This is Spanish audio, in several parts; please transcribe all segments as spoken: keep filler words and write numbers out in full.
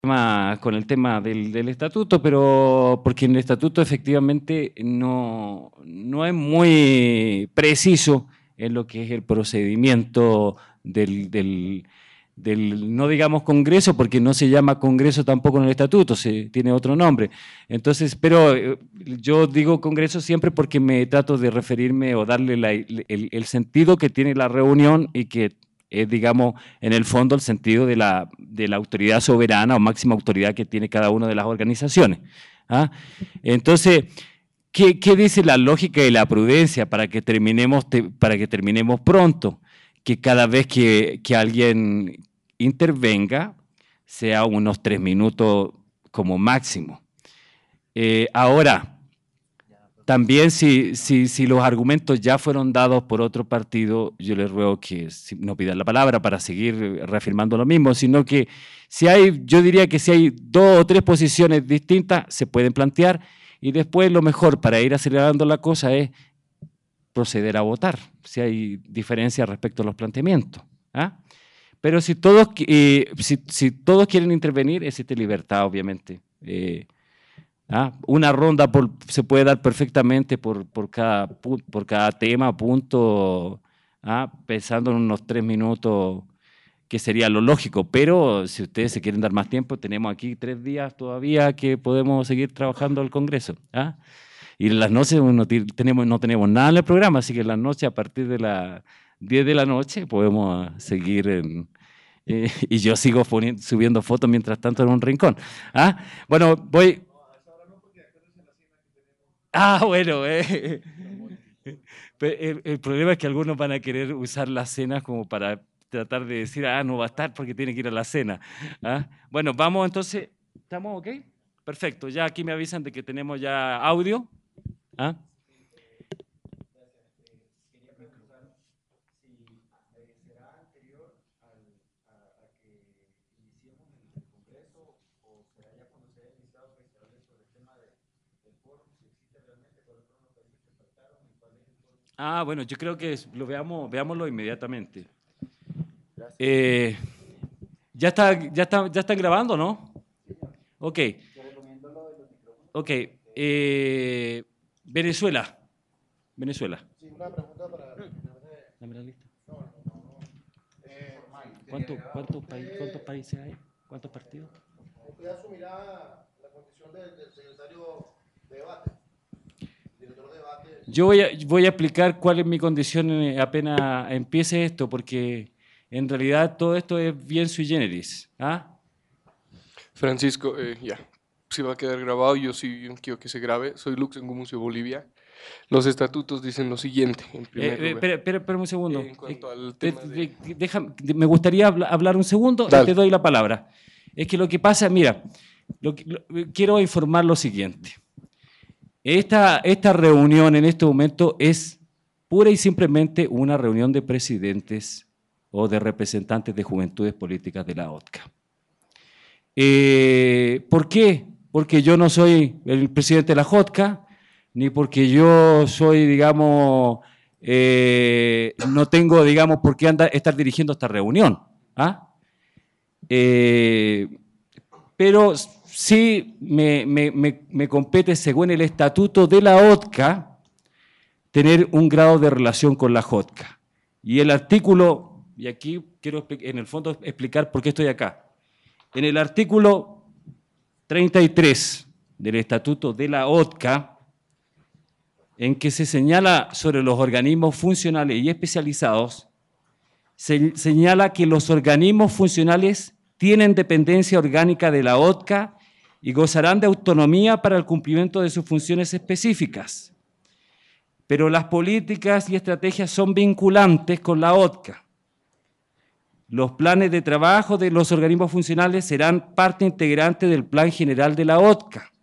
tema, con el tema del, del estatuto, pero porque el estatuto efectivamente no, no es muy preciso en lo que es el procedimiento del, del, del, no digamos Congreso, porque no se llama Congreso tampoco en el estatuto, se, tiene otro nombre. Entonces, pero eh, yo digo Congreso siempre porque me trato de referirme o darle la, el, el sentido que tiene la reunión y que es, digamos, en el fondo el sentido de la, de la autoridad soberana o máxima autoridad que tiene cada una de las organizaciones. ¿Ah? Entonces, ¿qué, ¿qué dice la lógica y la prudencia para que terminemos, te, para que terminemos pronto? Que cada vez que, que alguien intervenga, sea unos tres minutos como máximo. Eh, ahora, también si, si, si los argumentos ya fueron dados por otro partido, yo les ruego que no pidan la palabra para seguir reafirmando lo mismo, sino que si hay, yo diría que si hay dos o tres posiciones distintas, se pueden plantear y después lo mejor para ir acelerando la cosa es proceder a votar, si hay diferencias respecto a los planteamientos. ¿Ah? Pero si todos, eh, si, si todos quieren intervenir, existe libertad, obviamente. Eh, ¿Ah? Una ronda por, se puede dar perfectamente por, por, cada, por cada tema, punto, ¿ah? Pensando en unos tres minutos, que sería lo lógico, pero si ustedes se quieren dar más tiempo, tenemos aquí tres días todavía que podemos seguir trabajando el Congreso. ¿Ah? Y en las noches no tenemos, no tenemos nada en el programa, así que en las noches a partir de las diez de la noche podemos seguir en, eh, y yo sigo poniendo, subiendo fotos mientras tanto en un rincón. ¿Ah? Bueno, voy... Ah, bueno, eh. el, el problema es que algunos van a querer usar las cenas como para tratar de decir, ah, no va a estar porque tiene que ir a la cena. ¿Ah? Bueno, vamos entonces, ¿estamos ok? Perfecto, ya aquí me avisan de que tenemos ya audio. ¿Ah? Ah, bueno, yo creo que lo veamos, veámoslo inmediatamente. Eh, ya está, ya está, ya están grabando, ¿no? Ok. Ok. Eh, Venezuela. Venezuela. Sí, una pregunta para Dame la lista. ¿Cuántos, cuántos, país, ¿Cuántos países hay? ¿Cuántos partidos? ¿Usted asumirá la condición del, del secretario de debate? Director de debate. Yo voy a, voy a explicar cuál es mi condición apenas empiece esto, porque en realidad todo esto es bien sui generis. ¿Ah? Francisco, eh, ya, si va a quedar grabado, yo sí quiero que se grabe. Soy Lux en Gumucio, Bolivia. Los estatutos dicen lo siguiente, en primer Eh, lugar. espera, espera, espera un segundo. Eh, en cuanto Eh, al te- tema de... te- deja- me gustaría habla- hablar un segundo y Dale. te doy la palabra. Es que lo que pasa, mira, lo que- lo- quiero informar lo siguiente. Esta, esta reunión en este momento es pura y simplemente una reunión de presidentes o de representantes de juventudes políticas de la O T C A. Eh, ¿Por qué? Porque yo no soy el presidente de la J C A, ni porque yo soy, digamos, eh, no tengo, digamos, por qué andar, estar dirigiendo esta reunión. ¿Ah? Eh, pero sí me, me, me, me compete, según el estatuto de la O T C A, tener un grado de relación con la J C A. Y el artículo, y aquí quiero en el fondo explicar por qué estoy acá. En el artículo treinta y tres del estatuto de la O T C A, en que se señala sobre los organismos funcionales y especializados, se señala que los organismos funcionales tienen dependencia orgánica de la O T C A y gozarán de autonomía para el cumplimiento de sus funciones específicas. Pero las políticas y estrategias son vinculantes con la O T C A. Los planes de trabajo de los organismos funcionales serán parte integrante del plan general de la O T C A.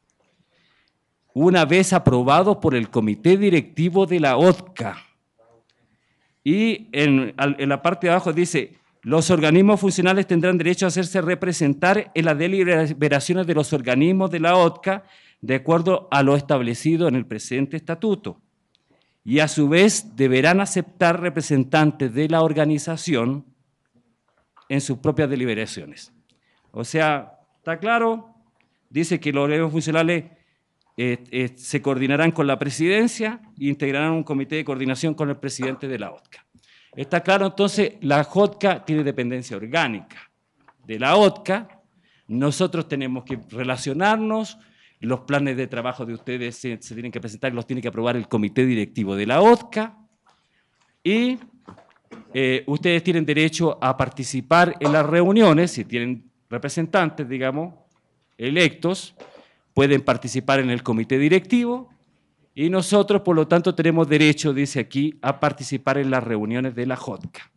Una vez aprobado por el comité directivo de la O T C A. Y en, en la parte de abajo dice, los organismos funcionales tendrán derecho a hacerse representar en las deliberaciones de los organismos de la O T C A de acuerdo a lo establecido en el presente estatuto. Y a su vez deberán aceptar representantes de la organización en sus propias deliberaciones. O sea, ¿Está claro? Dice que los organismos funcionales eh, eh, se coordinarán con la presidencia e integrarán un comité de coordinación con el presidente de la O T C A. ¿Está claro? Entonces, la J O T C A tiene dependencia orgánica de la O T C A. Nosotros tenemos que relacionarnos, los planes de trabajo de ustedes se, se tienen que presentar y los tiene que aprobar el comité directivo de la O T C A. Y eh, ustedes tienen derecho a participar en las reuniones, si tienen representantes, digamos, electos, pueden participar en el comité directivo y nosotros, por lo tanto, tenemos derecho, dice aquí, a participar en las reuniones de la J O T C A.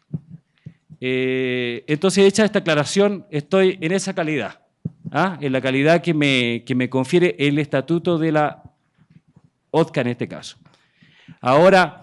Eh, entonces, hecha esta aclaración, estoy en esa calidad, ¿ah? En la calidad que me, que me confiere el estatuto de la O T C A en este caso. Ahora,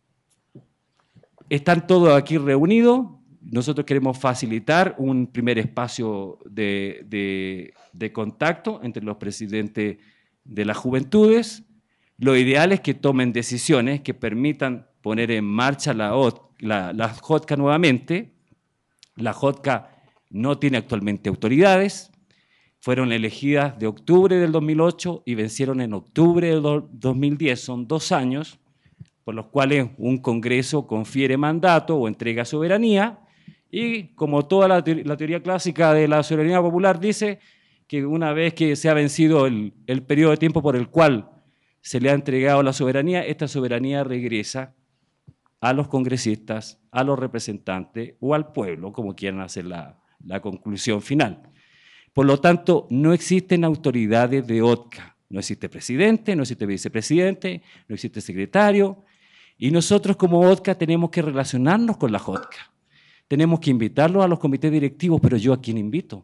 están todos aquí reunidos. Nosotros queremos facilitar un primer espacio de, de, de contacto entre los presidentes de las juventudes. Lo ideal es que tomen decisiones que permitan poner en marcha la, O T C A, la, la J O T C A nuevamente. La J O T C A no tiene actualmente autoridades. Fueron elegidas de octubre del dos mil ocho y vencieron en octubre del dos mil diez. Son dos años por los cuales un Congreso confiere mandato o entrega soberanía. Y como toda la, te la teoría clásica de la soberanía popular dice que una vez que se ha vencido el, el periodo de tiempo por el cual se le ha entregado la soberanía, esta soberanía regresa a los congresistas, a los representantes o al pueblo, como quieran hacer la, la conclusión final. Por lo tanto, no existen autoridades de O T C A. No existe presidente, no existe vicepresidente, no existe secretario. Y nosotros como O T C A tenemos que relacionarnos con la J O T C A. Tenemos que invitarlos a los comités directivos, pero ¿yo a quién invito?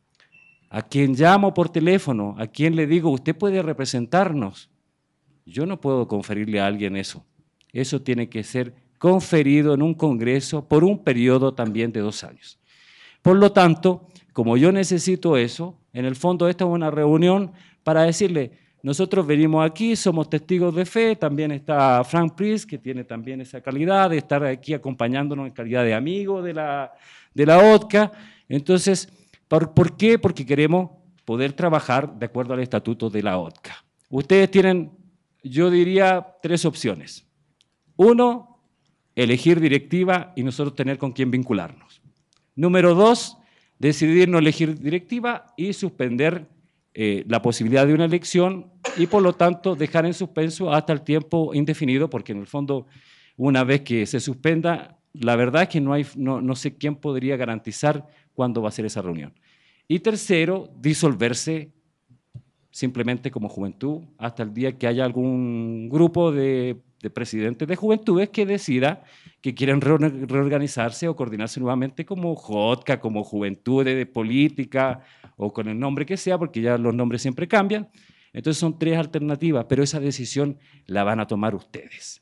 ¿A quién llamo por teléfono? ¿A quién le digo, usted puede representarnos? Yo no puedo conferirle a alguien eso. Eso tiene que ser conferido en un congreso por un periodo también de dos años. Por lo tanto, como yo necesito eso, en el fondo esta es una reunión para decirle, nosotros venimos aquí, somos testigos de fe, también está Frank Priest, que tiene también esa calidad de estar aquí acompañándonos en calidad de amigo de la, de la O T C A. Entonces, ¿por, ¿por qué? Porque queremos poder trabajar de acuerdo al estatuto de la O T C A. Ustedes tienen, yo diría, tres opciones. Uno, elegir directiva y nosotros tener con quién vincularnos. Número dos, decidir no elegir directiva y suspender eh, la posibilidad de una elección y por lo tanto dejar en suspenso hasta el tiempo indefinido, porque en el fondo una vez que se suspenda, la verdad es que no, hay, no, no sé quién podría garantizar cuándo va a ser esa reunión. Y tercero, disolverse simplemente como juventud hasta el día que haya algún grupo de, de presidentes de juventudes que decida que quieren reorganizarse o coordinarse nuevamente como J O T C A, como Juventudes de Política o con el nombre que sea, porque ya los nombres siempre cambian. Entonces son tres alternativas, pero esa decisión la van a tomar ustedes.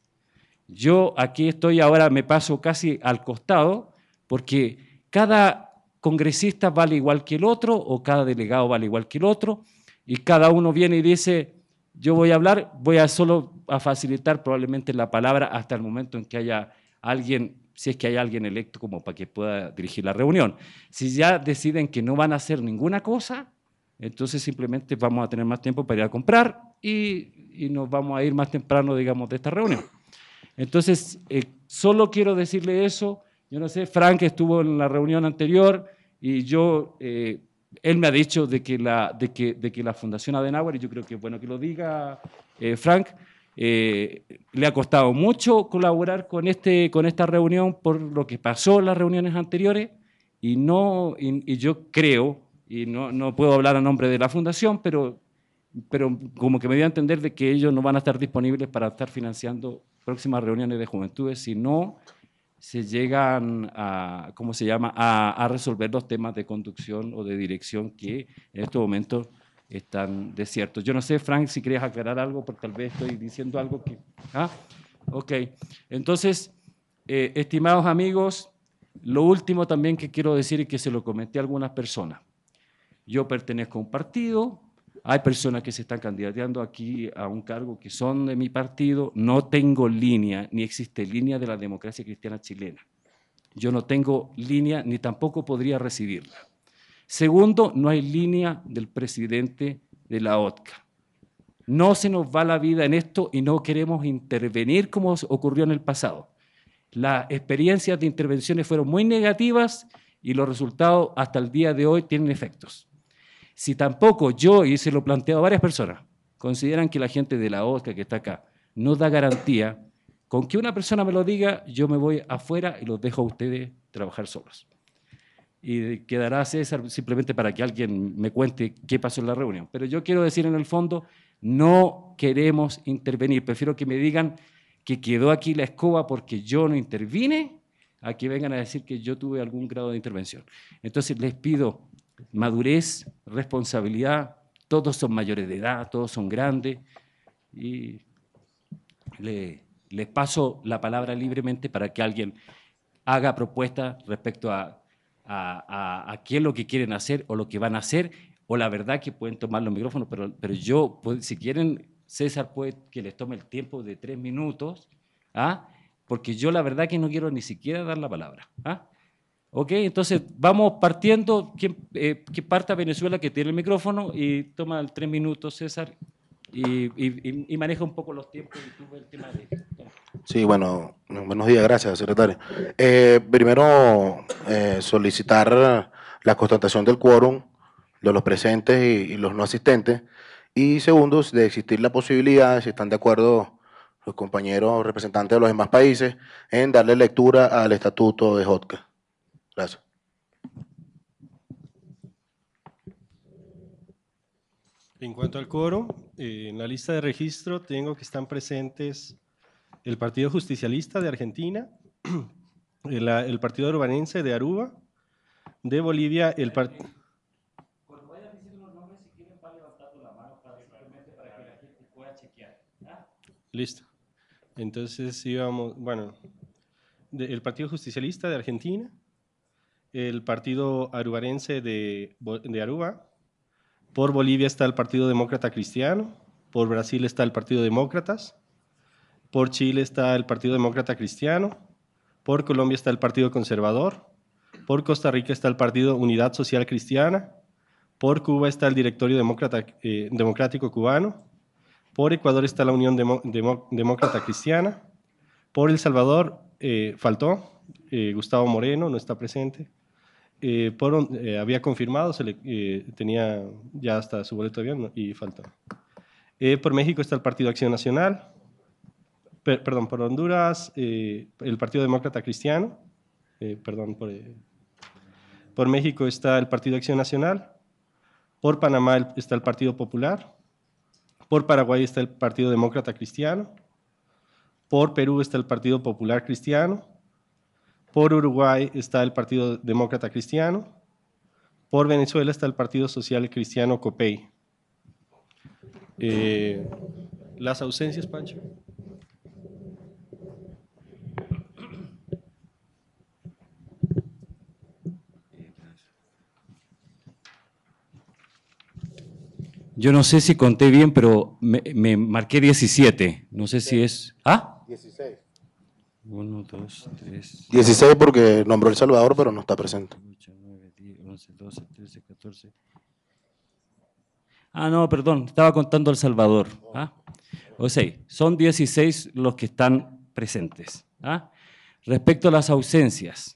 Yo aquí estoy ahora, me paso casi al costado, porque cada congresista vale igual que el otro o cada delegado vale igual que el otro, y cada uno viene y dice, yo voy a hablar, voy a solo a facilitar probablemente la palabra hasta el momento en que haya alguien, si es que hay alguien electo como para que pueda dirigir la reunión. Si ya deciden que no van a hacer ninguna cosa, entonces simplemente vamos a tener más tiempo para ir a comprar y, y nos vamos a ir más temprano, digamos, de esta reunión. Entonces, eh, solo quiero decirle eso. Yo no sé, Frank estuvo en la reunión anterior y yo... Eh, Él me ha dicho de que la, de que, de que la Fundación Adenauer, y yo creo que es bueno que lo diga eh, Frank, eh, le ha costado mucho colaborar con, este, con esta reunión por lo que pasó en las reuniones anteriores, y, no, y, y yo creo, y no, no puedo hablar a nombre de la Fundación, pero, pero como que me dio a entender de que ellos no van a estar disponibles para estar financiando próximas reuniones de juventudes, si no se llegan a, ¿cómo se llama?, a, a resolver los temas de conducción o de dirección que en estos momentos están desiertos. Yo no sé, Frank, si querías aclarar algo, porque tal vez estoy diciendo algo que... ¿Ah? Ok. Entonces, eh, estimados amigos, lo último también que quiero decir y que se lo comenté a algunas personas. Yo pertenezco a un partido, hay personas que se están candidateando aquí a un cargo que son de mi partido, no tengo línea, ni existe línea de la democracia cristiana chilena. Yo no tengo línea, ni tampoco podría recibirla. Segundo, no hay línea del presidente de la O T C A. No se nos va la vida en esto y no queremos intervenir como ocurrió en el pasado. Las experiencias de intervenciones fueron muy negativas y los resultados hasta el día de hoy tienen efectos. Si tampoco yo, y se lo he planteado a varias personas, consideran que la gente de la O T C A que está acá no da garantía, con que una persona me lo diga, yo me voy afuera y los dejo a ustedes trabajar solos. Y quedará César simplemente para que alguien me cuente qué pasó en la reunión. Pero yo quiero decir en el fondo, no queremos intervenir. Prefiero que me digan que quedó aquí la escoba porque yo no intervine, a que vengan a decir que yo tuve algún grado de intervención. Entonces les pido madurez, responsabilidad, todos son mayores de edad, todos son grandes, y le, les paso la palabra libremente para que alguien haga propuestas respecto a, a, a, a qué es lo que quieren hacer o lo que van a hacer, o la verdad que pueden tomar los micrófonos, pero, pero yo, pues, si quieren, César puede que les tome el tiempo de tres minutos, ¿ah? Porque yo la verdad que no quiero ni siquiera dar la palabra. ¿Ah? Ok, entonces vamos partiendo, que, eh, que parta Venezuela, que tiene el micrófono, y toma el tres minutos, César, y, y, y maneja un poco los tiempos y tú el tema de... Toma. Sí, bueno, buenos días, gracias, secretario. Eh, primero, eh, solicitar la constatación del quórum de los presentes y, y los no asistentes, y segundo, de existir la posibilidad, si están de acuerdo los compañeros representantes de los demás países, en darle lectura al estatuto de O T C A. Gracias. En cuanto al quórum, eh, en la lista de registro tengo que están presentes el Partido Justicialista de Argentina, el, el Partido Urbanense de Aruba, de Bolivia, el Partido... Cuando vayan diciendo los nombres, si quieren, van levantando la mano para, simplemente para que la gente pueda chequear. ¿Ah? Listo. Entonces íbamos, bueno, de, el Partido Justicialista de Argentina, el Partido Arubarense de, de Aruba, por Bolivia está el Partido Demócrata Cristiano, por Brasil está el Partido Demócratas, por Chile está el Partido Demócrata Cristiano, por Colombia está el Partido Conservador, por Costa Rica está el Partido Unidad Social Cristiana, por Cuba está el Directorio Demócrata, eh, Democrático Cubano, por Ecuador está la Unión Demo, Demo, Demócrata Cristiana, por El Salvador eh, faltó, eh, Gustavo Moreno no está presente, eh, por, eh, había confirmado, se le, eh, tenía ya hasta su boleto de avión y faltó. Eh, por México está el Partido Acción Nacional, per, perdón, por Honduras eh, el Partido Demócrata Cristiano, eh, perdón, por, eh, por México está el Partido Acción Nacional, por Panamá el, está el Partido Popular, por Paraguay está el Partido Demócrata Cristiano, por Perú está el Partido Popular Cristiano, por Uruguay está el Partido Demócrata Cristiano, por Venezuela está el Partido Social Cristiano COPEI. Eh, las ausencias, Pancho. Yo no sé si conté bien, pero me, me marqué diecisiete. No sé si es... ¿Ah? dieciséis. uno, dos, tres... dieciséis porque nombró El Salvador, pero no está presente. ocho, nueve, diez, once, doce, trece, catorce... Ah, no, perdón, estaba contando El Salvador. ¿Ah? O sea, son dieciséis los que están presentes. ¿Ah? Respecto a las ausencias,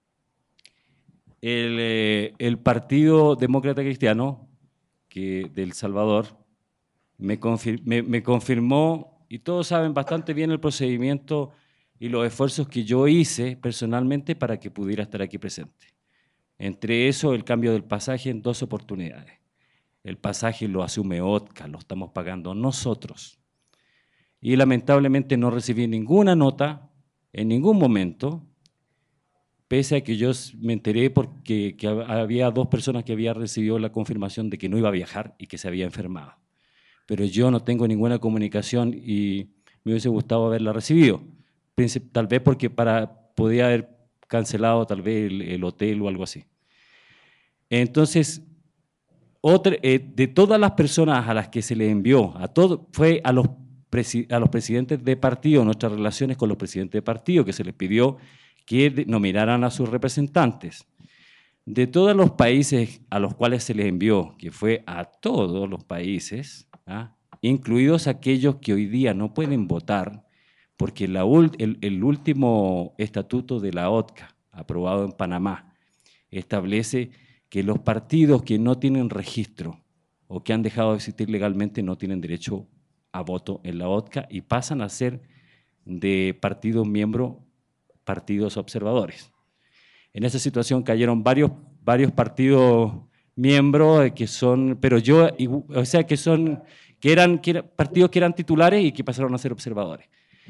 el, eh, el Partido Demócrata Cristiano que de El Salvador me, confir, me, me confirmó, y todos saben bastante bien el procedimiento y los esfuerzos que yo hice personalmente para que pudiera estar aquí presente. Entre eso, el cambio del pasaje en dos oportunidades. El pasaje lo asume O T C A, lo estamos pagando nosotros. Y lamentablemente no recibí ninguna nota en ningún momento, pese a que yo me enteré porque que había dos personas que habían recibido la confirmación de que no iba a viajar y que se había enfermado. Pero yo no tengo ninguna comunicación y me hubiese gustado haberla recibido. Tal vez porque para, podía haber cancelado tal vez el, el hotel o algo así. Entonces, otra, eh, de todas las personas a las que se les envió, a todo, fue a los, a los presidentes de partido, nuestras relaciones con los presidentes de partido, que se les pidió que nominaran a sus representantes. de todos los países a los cuales se les envió, que fue a todos los países, ¿ah?, incluidos aquellos que hoy día no pueden votar, porque la, el, el último estatuto de la O T C A, aprobado en Panamá, establece que los partidos que no tienen registro o que han dejado de existir legalmente no tienen derecho a voto en la O T C A y pasan a ser de partidos miembros, partidos observadores. En esa situación cayeron varios, varios partidos miembros que son, pero yo, o sea, que son, que eran, que eran partidos que eran titulares y que pasaron a ser observadores.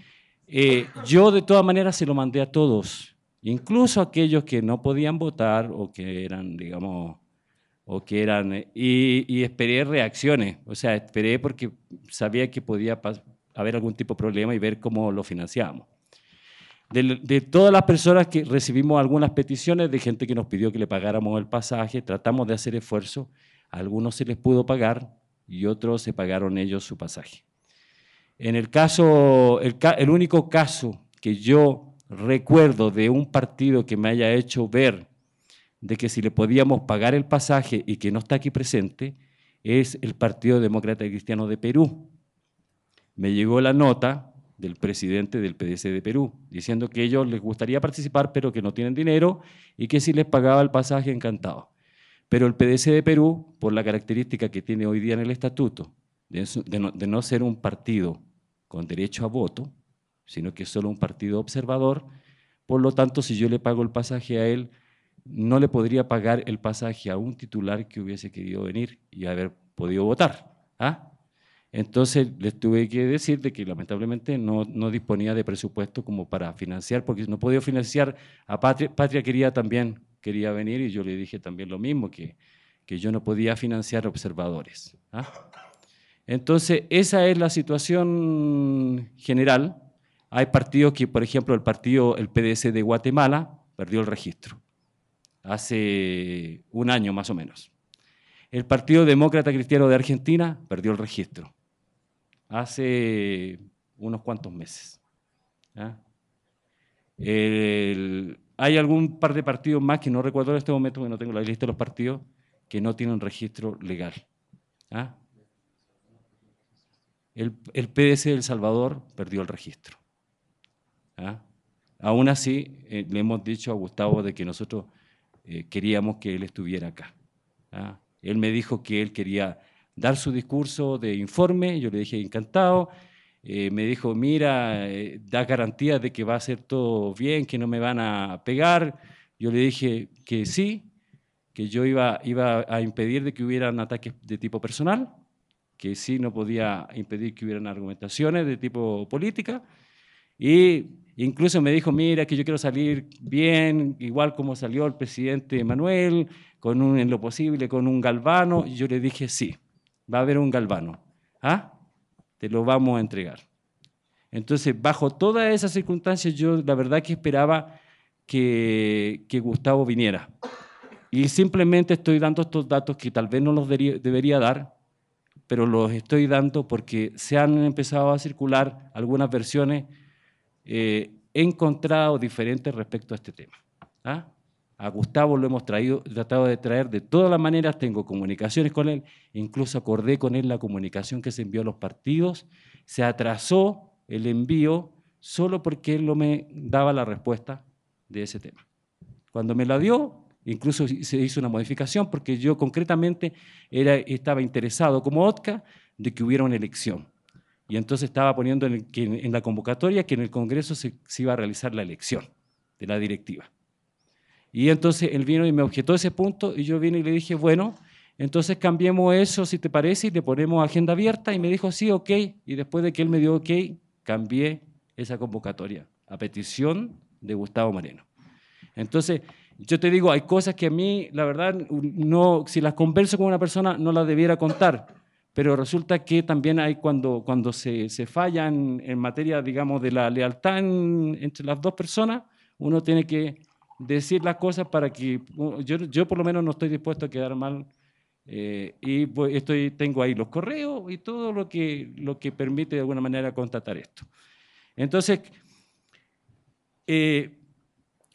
Eh, yo de todas maneras se lo mandé a todos, incluso a aquellos que no podían votar o que eran, digamos, o que eran, y, y esperé reacciones, o sea, esperé porque sabía que podía haber algún tipo de problema y ver cómo lo financiábamos. De, de todas las personas que recibimos algunas peticiones de gente que nos pidió que le pagáramos el pasaje, tratamos de hacer esfuerzo, a algunos se les pudo pagar y otros se pagaron ellos su pasaje. En el caso, el, el único caso que yo recuerdo de un partido que me haya hecho ver de que si le podíamos pagar el pasaje y que no está aquí presente, es el Partido Demócrata Cristiano de Perú. Me llegó la nota del presidente del P D C de Perú, diciendo que ellos les gustaría participar, pero que no tienen dinero y que si les pagaba el pasaje, encantado. Pero el P D C de Perú, por la característica que tiene hoy día en el estatuto, de, de, no, de no ser un partido con derecho a voto, sino que es solo un partido observador, por lo tanto, si yo le pago el pasaje a él, no le podría pagar el pasaje a un titular que hubiese querido venir y haber podido votar. ¿Ah? Entonces les tuve que decir de que lamentablemente no, no disponía de presupuesto como para financiar, porque no podía financiar a Patria. Patria quería también, quería venir y yo le dije también lo mismo, que, que yo no podía financiar observadores. ¿Ah? Entonces esa es la situación general. Hay partidos que, por ejemplo, el partido, el P D C de Guatemala perdió el registro hace un año más o menos. El Partido Demócrata Cristiano de Argentina perdió el registro hace unos cuantos meses. ¿Ah? El, hay algún par de partidos más que no recuerdo en este momento, porque no tengo la lista de los partidos, que no tienen registro legal. ¿Ah? El, el P D C de El Salvador perdió el registro. ¿Ah? Aún así, eh, le hemos dicho a Gustavo de que nosotros eh, queríamos que él estuviera acá. ¿Ah? Él me dijo que él quería dar su discurso de informe, yo le dije encantado, eh, me dijo, mira, eh, da garantía de que va a ser todo bien, que no me van a pegar. Yo le dije que sí, que yo iba, iba a impedir de que hubieran ataques de tipo personal, que sí no podía impedir que hubieran argumentaciones de tipo política, y incluso me dijo, mira, que yo quiero salir bien, igual como salió el presidente Manuel, con un, en lo posible con un galvano. Y yo le dije, sí, va a haber un galvano. ¿Ah? Te lo vamos a entregar. Entonces, bajo todas esas circunstancias, yo la verdad que esperaba que, que Gustavo viniera. Y simplemente estoy dando estos datos que tal vez no los debería, debería dar, pero los estoy dando porque se han empezado a circular algunas versiones Eh, he encontrado diferentes respecto a este tema. ¿Ah? A Gustavo lo hemos traído, tratado de traer de todas las maneras, tengo comunicaciones con él, incluso acordé con él la comunicación que se envió a los partidos, se atrasó el envío solo porque él no me daba la respuesta de ese tema. Cuando me la dio, incluso se hizo una modificación porque yo concretamente era, estaba interesado como O T C A de que hubiera una elección. Y entonces estaba poniendo en, el, que en la convocatoria que en el Congreso se, se iba a realizar la elección de la directiva. Y entonces él vino y me objetó ese punto y yo vine y le dije, bueno, entonces cambiemos eso si te parece y le ponemos agenda abierta. Y me dijo, sí, ok. Y después de que él me dio ok, cambié esa convocatoria a petición de Gustavo Moreno. Entonces, yo te digo, hay cosas que a mí, la verdad, no, si las converso con una persona no las debiera contar. Pero resulta que también hay cuando, cuando se, se falla en, en materia, digamos, de la lealtad en, entre las dos personas, uno tiene que decir las cosas para que, yo, yo por lo menos no estoy dispuesto a quedar mal, eh, y voy, estoy, tengo ahí los correos y todo lo que, lo que permite de alguna manera constatar esto. Entonces, eh,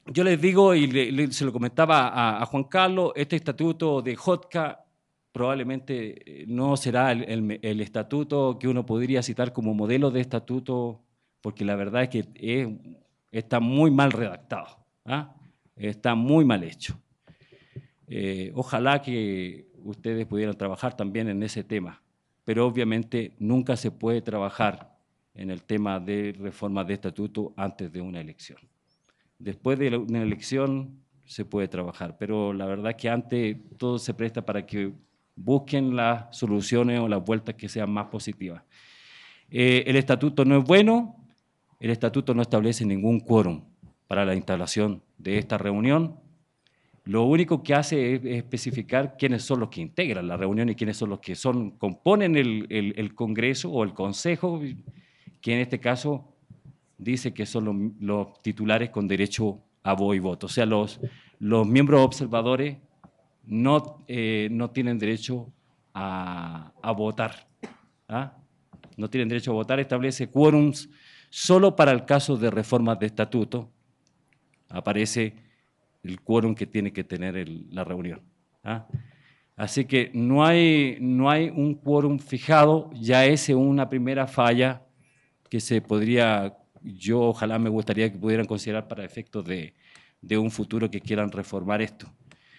yo les digo, y le, le, se lo comentaba a, a Juan Carlos, este estatuto de Jotka probablemente no será el, el, el estatuto que uno podría citar como modelo de estatuto, porque la verdad es que es, está muy mal redactado, ¿ah? Está muy mal hecho. Eh, ojalá que ustedes pudieran trabajar también en ese tema, pero obviamente nunca se puede trabajar en el tema de reforma de estatuto antes de una elección. Después de una elección se puede trabajar, pero la verdad es que antes todo se presta para que busquen las soluciones o las vueltas que sean más positivas. Eh, el estatuto no es bueno, el estatuto no establece ningún quórum para la instalación de esta reunión. Lo único que hace es especificar quiénes son los que integran la reunión y quiénes son los que son, componen el, el, el Congreso o el Consejo, que en este caso dice que son los, los titulares con derecho a voz y voto. O sea, los, los miembros observadores no, eh, no tienen derecho a, a votar. ¿Ah? No tienen derecho a votar, establece quórums solo para el caso de reformas de estatuto. Aparece el quórum que tiene que tener el, la reunión. ¿Ah? Así que no hay, no hay un quórum fijado, ya es una primera falla que se podría, yo ojalá me gustaría que pudieran considerar para efectos de, de un futuro que quieran reformar esto.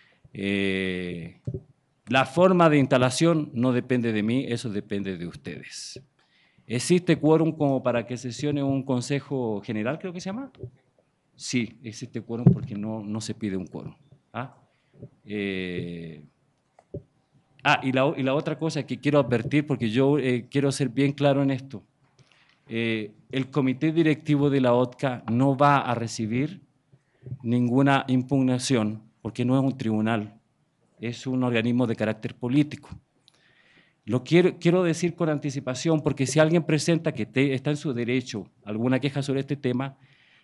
Eh, la forma de instalación no depende de mí, eso depende de ustedes. ¿Existe quórum como para que sesione un consejo general, creo que se llama? Sí, existe quórum porque no, no se pide un quórum. ¿Ah? Eh, ah, y la, y la otra cosa que quiero advertir, porque yo eh, quiero ser bien claro en esto. Eh, el comité directivo de la O T C A no va a recibir ninguna impugnación, porque no es un tribunal, es un organismo de carácter político. Lo quiero, quiero decir con anticipación, porque si alguien presenta que te, está en su derecho alguna queja sobre este tema,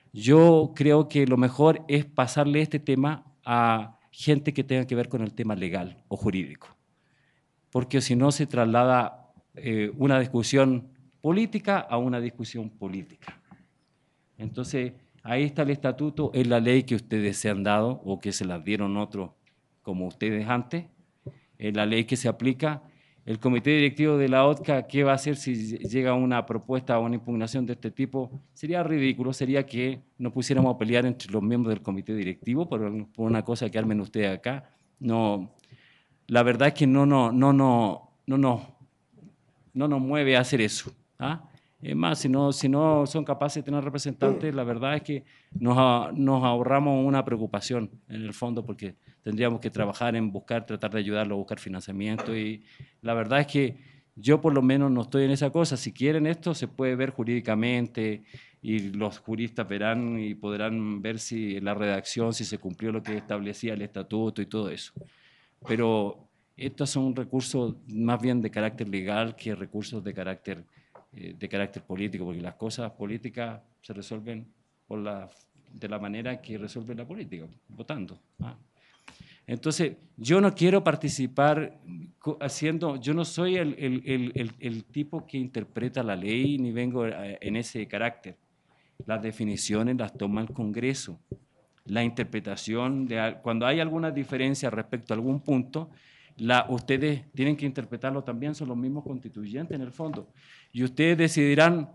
yo creo que lo mejor es pasarle este tema a gente que tenga que ver con el tema legal o jurídico, porque si no se traslada eh, una discusión política a una discusión política. Entonces, ahí está el estatuto, es la ley que ustedes se han dado o que se las dieron otros como ustedes antes, es la ley que se aplica. El comité directivo de la O T C A, ¿qué va a hacer si llega una propuesta o una impugnación de este tipo? Sería ridículo, sería que nos pusiéramos a pelear entre los miembros del comité directivo por, por una cosa que armen ustedes acá. No, la verdad es que no, no, no, no, no, no, no nos mueve a hacer eso. ¿Ah? Es más, si no, si no son capaces de tener representantes, la verdad es que nos, nos ahorramos una preocupación en el fondo, porque tendríamos que trabajar en buscar, tratar de ayudarlo a buscar financiamiento, y la verdad es que yo por lo menos no estoy en esa cosa. Si quieren esto, se puede ver jurídicamente y los juristas verán y podrán ver si la redacción, si se cumplió lo que establecía el estatuto y todo eso. Pero estos son recursos más bien de carácter legal que recursos de carácter de carácter político, porque las cosas políticas se resuelven por la, de la manera que resuelve la política, votando. ¿Ah? Entonces, yo no quiero participar haciendo, yo no soy el, el, el, el, el tipo que interpreta la ley, ni vengo en ese carácter. Las definiciones las toma el Congreso. La interpretación, de, cuando hay alguna diferencia respecto a algún punto, La, ustedes tienen que interpretarlo también, son los mismos constituyentes en el fondo. Y ustedes decidirán,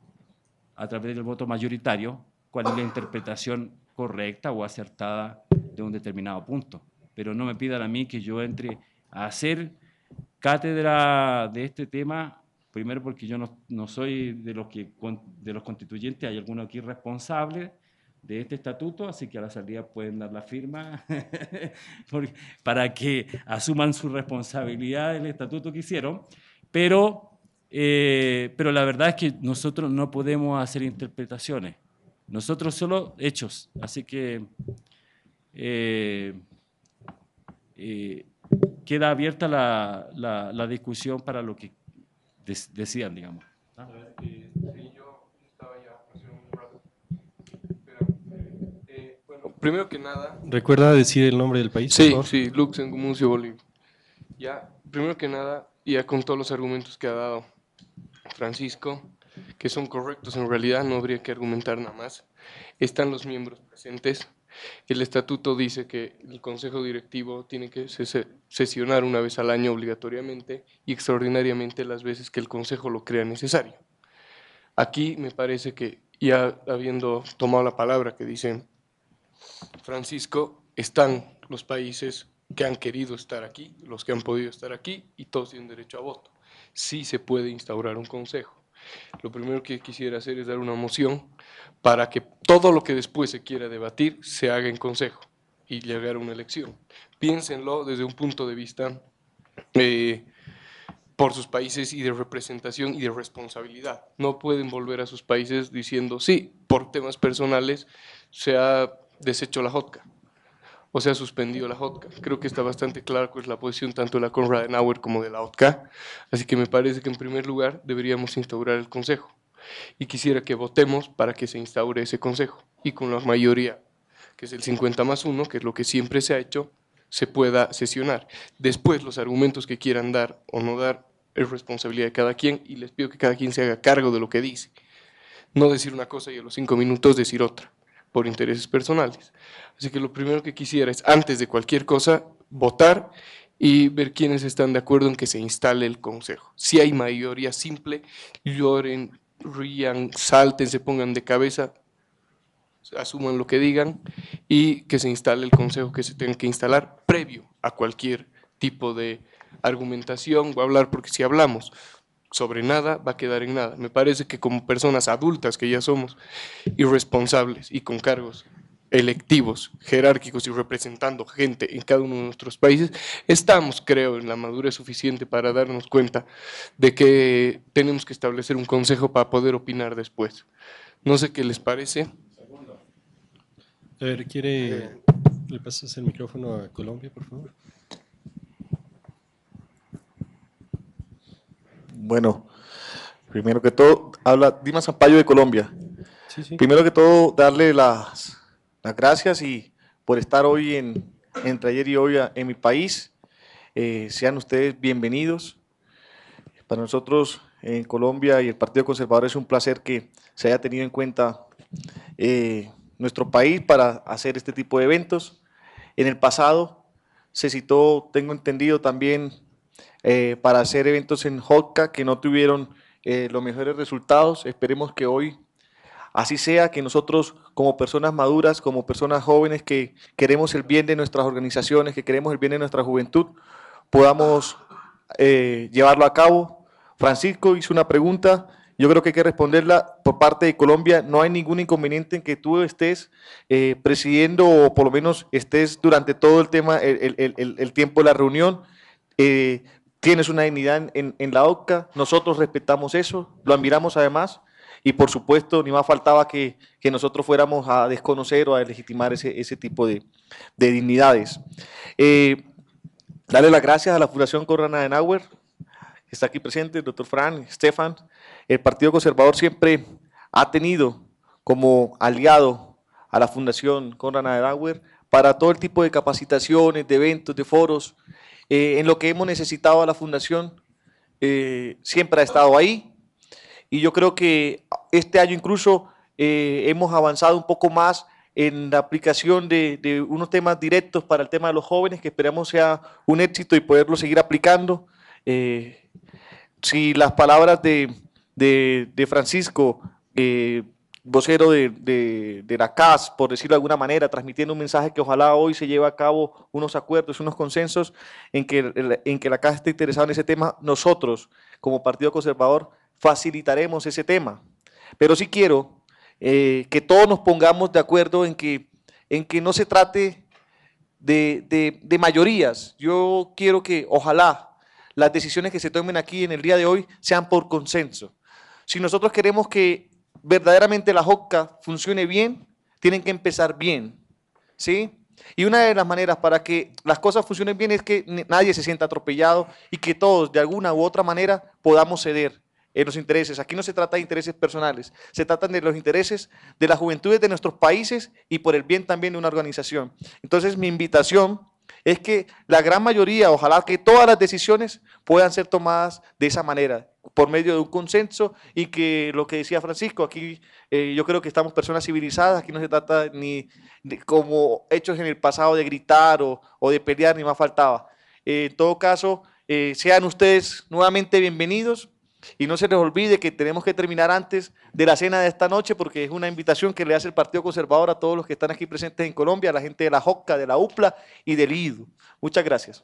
a través del voto mayoritario, cuál es la interpretación correcta o acertada de un determinado punto. Pero no me pidan a mí que yo entre a hacer cátedra de este tema, primero porque yo no, no soy de los, que, de los constituyentes, hay algunos aquí responsables de este estatuto, así que a la salida pueden dar la firma para que asuman su responsabilidad del estatuto que hicieron, pero, eh, pero la verdad es que nosotros no podemos hacer interpretaciones, nosotros solo hechos, así que eh, eh, queda abierta la, la, la discusión para lo que des, decidan, digamos. ¿Ah? Primero que nada... ¿Recuerda decir el nombre del país? Sí, por favor? sí, Lux en Gumucio, Bolivia. Ya, primero que nada, ya con todos los argumentos que ha dado Francisco, que son correctos en realidad, no habría que argumentar nada más. Están los miembros presentes. El estatuto dice que el consejo directivo tiene que sesionar una vez al año obligatoriamente y extraordinariamente las veces que el consejo lo crea necesario. Aquí me parece que, ya habiendo tomado la palabra que dice Francisco, están los países que han querido estar aquí, los que han podido estar aquí, y todos tienen derecho a voto. Sí se puede instaurar un consejo. Lo primero que quisiera hacer es dar una moción para que todo lo que después se quiera debatir se haga en consejo y llegar a una elección. Piénsenlo desde un punto de vista eh, por sus países y de representación y de responsabilidad. No pueden volver a sus países diciendo, sí, por temas personales se ha deshecho la J C A o se ha suspendido la J C A. Creo que está bastante claro cuál es la posición tanto de la Konrad Adenauer como de la J C A, así que me parece que en primer lugar deberíamos instaurar el consejo y quisiera que votemos para que se instaure ese consejo y con la mayoría, que es el cincuenta más uno, que es lo que siempre se ha hecho, se pueda sesionar. Después los argumentos que quieran dar o no dar es responsabilidad de cada quien y les pido que cada quien se haga cargo de lo que dice. No decir una cosa y a los cinco minutos decir otra, por intereses personales. Así que lo primero que quisiera es, antes de cualquier cosa, votar y ver quiénes están de acuerdo en que se instale el consejo. Si hay mayoría simple, lloren, rían, salten, se pongan de cabeza, asuman lo que digan y que se instale el consejo que se tenga que instalar previo a cualquier tipo de argumentación o hablar, porque si hablamos sobre nada va a quedar en nada. Me parece que como personas adultas que ya somos irresponsables y con cargos electivos, jerárquicos y representando gente en cada uno de nuestros países, estamos, creo, en la madurez suficiente para darnos cuenta de que tenemos que establecer un consejo para poder opinar después. No sé qué les parece. A ver, ¿quiere, le pasas el micrófono a Colombia, por favor? Bueno, primero que todo, habla Dimas Sampaio de Colombia. Sí, sí. Primero que todo, darle las, las gracias y por estar hoy, en, entre ayer y hoy, a, en mi país. Eh, sean ustedes bienvenidos. Para nosotros en Colombia y el Partido Conservador es un placer que se haya tenido en cuenta eh, nuestro país para hacer este tipo de eventos. En el pasado se citó, tengo entendido también, Eh, para hacer eventos en J C A que no tuvieron eh, los mejores resultados. Esperemos que hoy así sea, que nosotros como personas maduras, como personas jóvenes que queremos el bien de nuestras organizaciones, que queremos el bien de nuestra juventud, podamos eh, llevarlo a cabo. Francisco hizo una pregunta, yo creo que hay que responderla por parte de Colombia. No hay ningún inconveniente en que tú estés eh, presidiendo o por lo menos estés durante todo el tema, el, el, el, el tiempo de la reunión. Eh, Tienes una dignidad en, en la O C C A, nosotros respetamos eso, lo admiramos además, y por supuesto ni más faltaba que, que nosotros fuéramos a desconocer o a legitimar ese, ese tipo de, de dignidades. Eh, darle las gracias a la Fundación Konrad Adenauer, que está aquí presente, el doctor Fran, Stefan. El Partido Conservador siempre ha tenido como aliado a la Fundación Konrad Adenauer para todo el tipo de capacitaciones, de eventos, de foros. Eh, en lo que hemos necesitado a la Fundación, eh, siempre ha estado ahí, y yo creo que este año incluso eh, hemos avanzado un poco más en la aplicación de, de unos temas directos para el tema de los jóvenes, que esperamos sea un éxito y poderlo seguir aplicando. Eh, si las palabras de, de, de Francisco, eh, vocero de, de, de la C A S, por decirlo de alguna manera, transmitiendo un mensaje que ojalá hoy se lleve a cabo unos acuerdos, unos consensos en que, en que la C A S esté interesada en ese tema, nosotros como Partido Conservador facilitaremos ese tema. Pero sí quiero eh, que todos nos pongamos de acuerdo en que, en que no se trate de, de, de mayorías. Yo quiero que ojalá las decisiones que se tomen aquí en el día de hoy sean por consenso. Si nosotros queremos que verdaderamente la J C A funcione bien, tienen que empezar bien, ¿sí? Y una de las maneras para que las cosas funcionen bien es que nadie se sienta atropellado y que todos de alguna u otra manera podamos ceder en los intereses. Aquí no se trata de intereses personales, se trata de los intereses de las juventudes de nuestros países y por el bien también de una organización. Entonces mi invitación es que la gran mayoría, ojalá que todas las decisiones puedan ser tomadas de esa manera, por medio de un consenso y que lo que decía Francisco, aquí eh, yo creo que estamos personas civilizadas, aquí no se trata ni de, como hechos en el pasado de gritar o, o de pelear, ni más faltaba. Eh, en todo caso, eh, sean ustedes nuevamente bienvenidos y no se les olvide que tenemos que terminar antes de la cena de esta noche porque es una invitación que le hace el Partido Conservador a todos los que están aquí presentes en Colombia, a la gente de la JOCCA, de la U P L A y del I D U. Muchas gracias.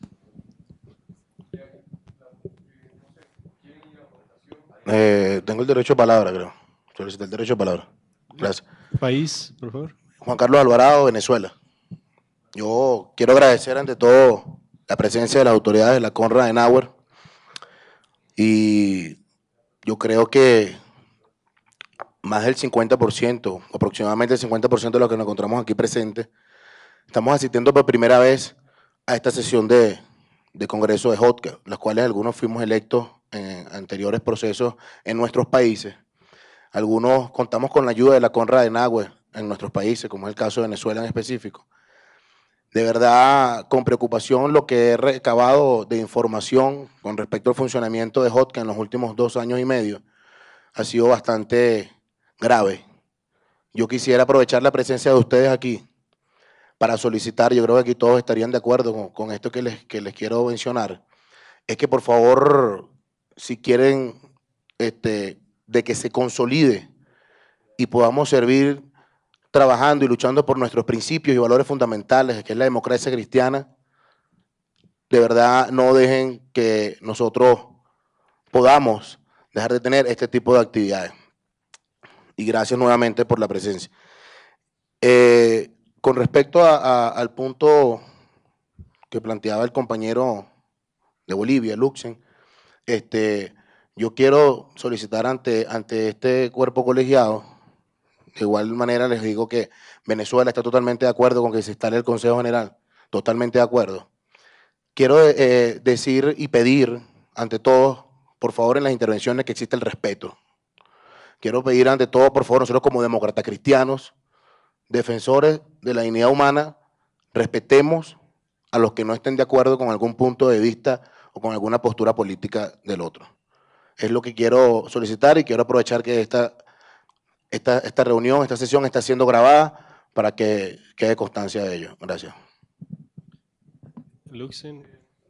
Eh, tengo el derecho a palabra, creo. Solicité el derecho a palabra. Gracias. País, por favor. Juan Carlos Alvarado, Venezuela. Yo quiero agradecer ante todo la presencia de las autoridades de la CONRA de Adenauer y yo creo que más del cincuenta por ciento, aproximadamente el cincuenta por ciento de los que nos encontramos aquí presentes, estamos asistiendo por primera vez a esta sesión de, de Congreso de JOCCA, las cuales algunos fuimos electos en anteriores procesos en nuestros países. Algunos contamos con la ayuda de la CONRA de Adenauer en nuestros países, como es el caso de Venezuela en específico. De verdad, con preocupación lo que he recabado de información con respecto al funcionamiento de JOCCA en los últimos dos años y medio ha sido bastante grave. Yo quisiera aprovechar la presencia de ustedes aquí para solicitar, yo creo que aquí todos estarían de acuerdo con, con esto que les, que les quiero mencionar, es que por favor, si quieren este, de que se consolide y podamos servir trabajando y luchando por nuestros principios y valores fundamentales, que es la democracia cristiana, de verdad no dejen que nosotros podamos dejar de tener este tipo de actividades. Y gracias nuevamente por la presencia. Eh, con respecto a, a, al punto que planteaba el compañero de Bolivia, Luxen, este, yo quiero solicitar ante, ante este cuerpo colegiado, de igual manera les digo que Venezuela está totalmente de acuerdo con que se instale el Consejo General, totalmente de acuerdo. Quiero eh, decir y pedir ante todos, por favor, en las intervenciones que exista el respeto. Quiero pedir ante todo, por favor, nosotros como demócratas cristianos, defensores de la dignidad humana, respetemos a los que no estén de acuerdo con algún punto de vista o con alguna postura política del otro. Es lo que quiero solicitar y quiero aprovechar que esta, esta, esta reunión, esta sesión está siendo grabada para que quede constancia de ello. Gracias. Luxen.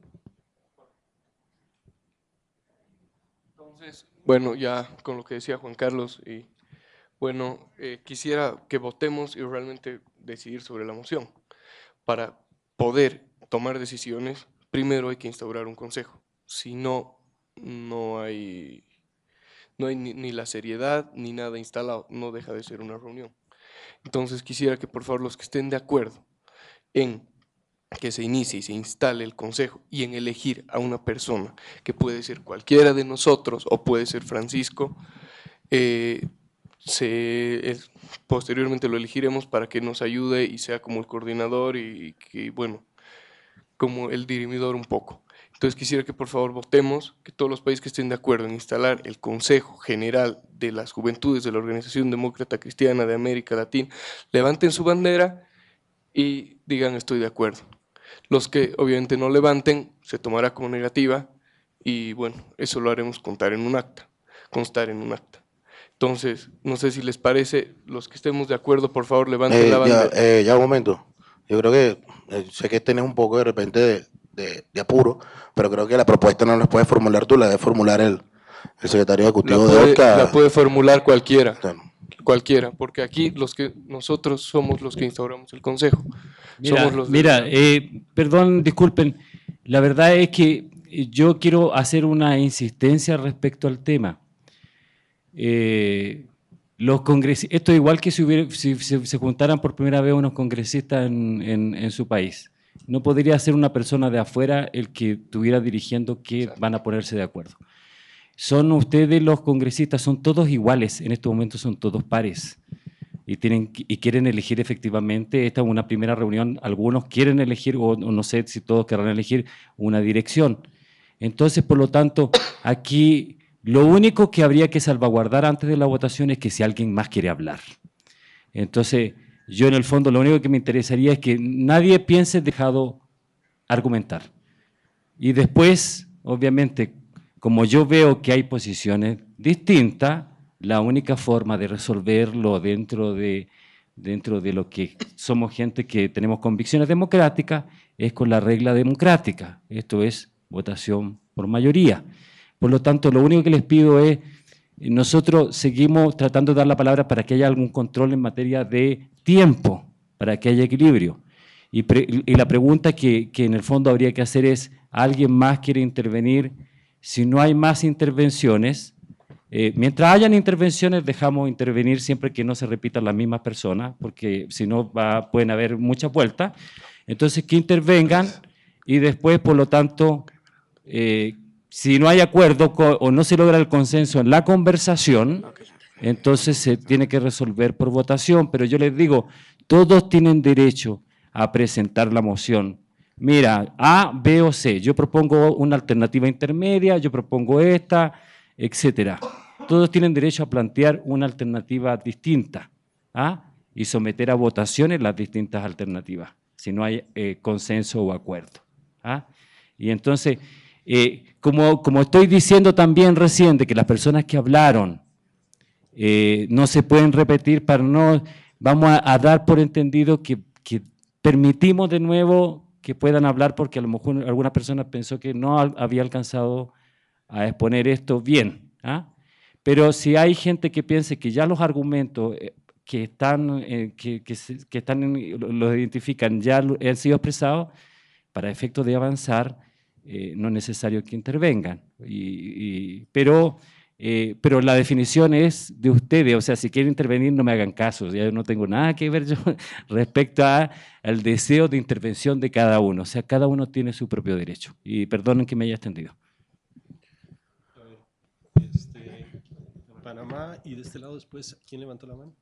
Entonces, bueno, ya con lo que decía Juan Carlos, y bueno, eh, quisiera que votemos y realmente decidir sobre la moción. Para poder tomar decisiones, primero hay que instaurar un consejo. Si no, no hay, no hay ni, ni la seriedad ni nada instalado, no deja de ser una reunión. Entonces quisiera que por favor los que estén de acuerdo en que se inicie y se instale el consejo y en elegir a una persona que puede ser cualquiera de nosotros o puede ser Francisco, eh, se, es, posteriormente lo elegiremos para que nos ayude y sea como el coordinador y, y que, bueno, como el dirimidor un poco. Entonces quisiera que por favor votemos, que todos los países que estén de acuerdo en instalar el Consejo General de las Juventudes de la Organización Demócrata Cristiana de América Latina, levanten su bandera y digan estoy de acuerdo. Los que obviamente no levanten se tomará como negativa y bueno, eso lo haremos contar en un acta, constar en un acta. Entonces, no sé si les parece, los que estemos de acuerdo, por favor levanten Eh, la bandera. ya, eh, ya un momento, yo creo que, eh, sé que tenés un poco de repente de, de, de apuro, pero creo que la propuesta no la puedes formular tú, la debe formular el, el secretario ejecutivo La de puede, OCCA. la puede formular cualquiera. Bueno. Cualquiera, porque aquí los que nosotros somos los que instauramos el consejo. Mira, somos los de- mira eh, perdón, disculpen, la verdad es que yo quiero hacer una insistencia respecto al tema. Eh, los congresistas, esto es igual que si, hubiera, si, si se juntaran por primera vez unos congresistas en, en, en su país. No podría ser una persona de afuera el que estuviera dirigiendo que Exacto. van a ponerse de acuerdo. Son ustedes los congresistas, son todos iguales, en estos momentos son todos pares y, tienen, y quieren elegir efectivamente, esta es una primera reunión, algunos quieren elegir, o, o no sé si todos querrán elegir una dirección. Entonces, por lo tanto, aquí lo único que habría que salvaguardar antes de la votación es que si alguien más quiere hablar. Entonces, yo en el fondo lo único que me interesaría es que nadie piense dejado argumentar. Y después, obviamente, como yo veo que hay posiciones distintas, la única forma de resolverlo dentro de, dentro de lo que somos gente que tenemos convicciones democráticas es con la regla democrática, esto es votación por mayoría. Por lo tanto, lo único que les pido es, nosotros seguimos tratando de dar la palabra para que haya algún control en materia de tiempo, para que haya equilibrio. Y, pre, y la pregunta que, que en el fondo habría que hacer es, ¿alguien más quiere intervenir? Si no hay más intervenciones, eh, mientras hayan intervenciones dejamos intervenir siempre que no se repitan las mismas personas, porque si no va, pueden haber muchas vueltas. Entonces que intervengan y después, por lo tanto, eh, si no hay acuerdo o no se logra el consenso en la conversación, entonces se tiene que resolver por votación. Pero yo les digo, todos tienen derecho a presentar la moción. Mira, A, B o C, yo propongo una alternativa intermedia, yo propongo esta, etcétera. Todos tienen derecho a plantear una alternativa distinta, ¿ah? Y someter a votaciones las distintas alternativas, si no hay eh, consenso o acuerdo, ¿ah? Y entonces, eh, como, como estoy diciendo también recién, de que las personas que hablaron eh, no se pueden repetir, para no, vamos a, a dar por entendido que, que permitimos de nuevo que puedan hablar, porque a lo mejor alguna persona pensó que no había alcanzado a exponer esto bien, ¿ah? Pero si hay gente que piense que ya los argumentos que están, eh, que, que, que están los identifican, ya han sido expresados, para efectos de avanzar, eh, no es necesario que intervengan. Y, y, pero, eh, pero la definición es de ustedes, o sea, si quieren intervenir no me hagan caso, ya no tengo nada que ver yo respecto a, al deseo de intervención de cada uno, o sea, cada uno tiene su propio derecho. Y perdonen que me haya extendido. Este, Panamá, y de este lado después, ¿quién levantó la mano?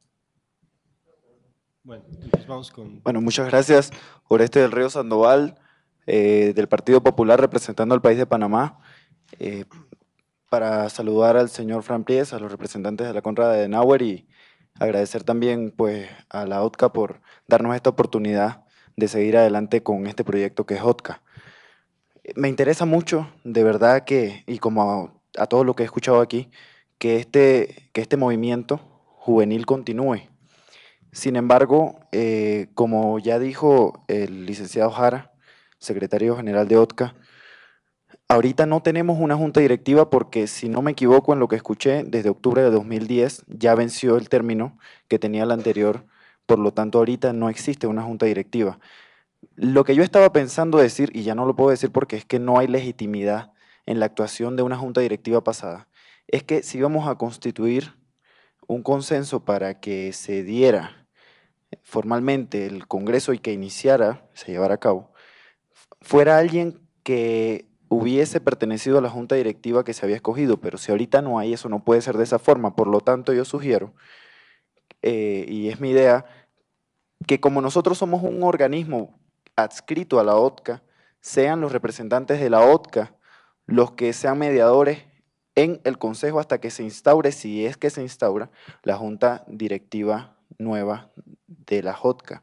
Bueno, entonces vamos con... Bueno, muchas gracias. Oreste del Río Sandoval, eh, del Partido Popular, representando al país de Panamá, eh, para saludar al señor Fran Pries, a los representantes de la Conrad de Adenauer, y agradecer también pues, a la O T C A por darnos esta oportunidad de seguir adelante con este proyecto que es O T C A. Me interesa mucho, de verdad que, y como a, a todo lo que he escuchado aquí, que este, que este movimiento juvenil continúe. Sin embargo, eh, como ya dijo el licenciado Jara, secretario general de O T C A, ahorita no tenemos una junta directiva porque, si no me equivoco en lo que escuché, desde octubre de dos mil diez ya venció el término que tenía la anterior, por lo tanto ahorita no existe una junta directiva. Lo que yo estaba pensando decir, y ya no lo puedo decir porque es que no hay legitimidad en la actuación de una junta directiva pasada, es que si vamos a constituir un consenso para que se diera formalmente el Congreso y que iniciara, se llevara a cabo, fuera alguien que hubiese pertenecido a la junta directiva que se había escogido, pero si ahorita no hay, eso no puede ser de esa forma. Por lo tanto, yo sugiero, eh, y es mi idea, que como nosotros somos un organismo adscrito a la O T C A, sean los representantes de la O T C A los que sean mediadores en el Consejo hasta que se instaure, si es que se instaura, la junta directiva nueva de la J C A.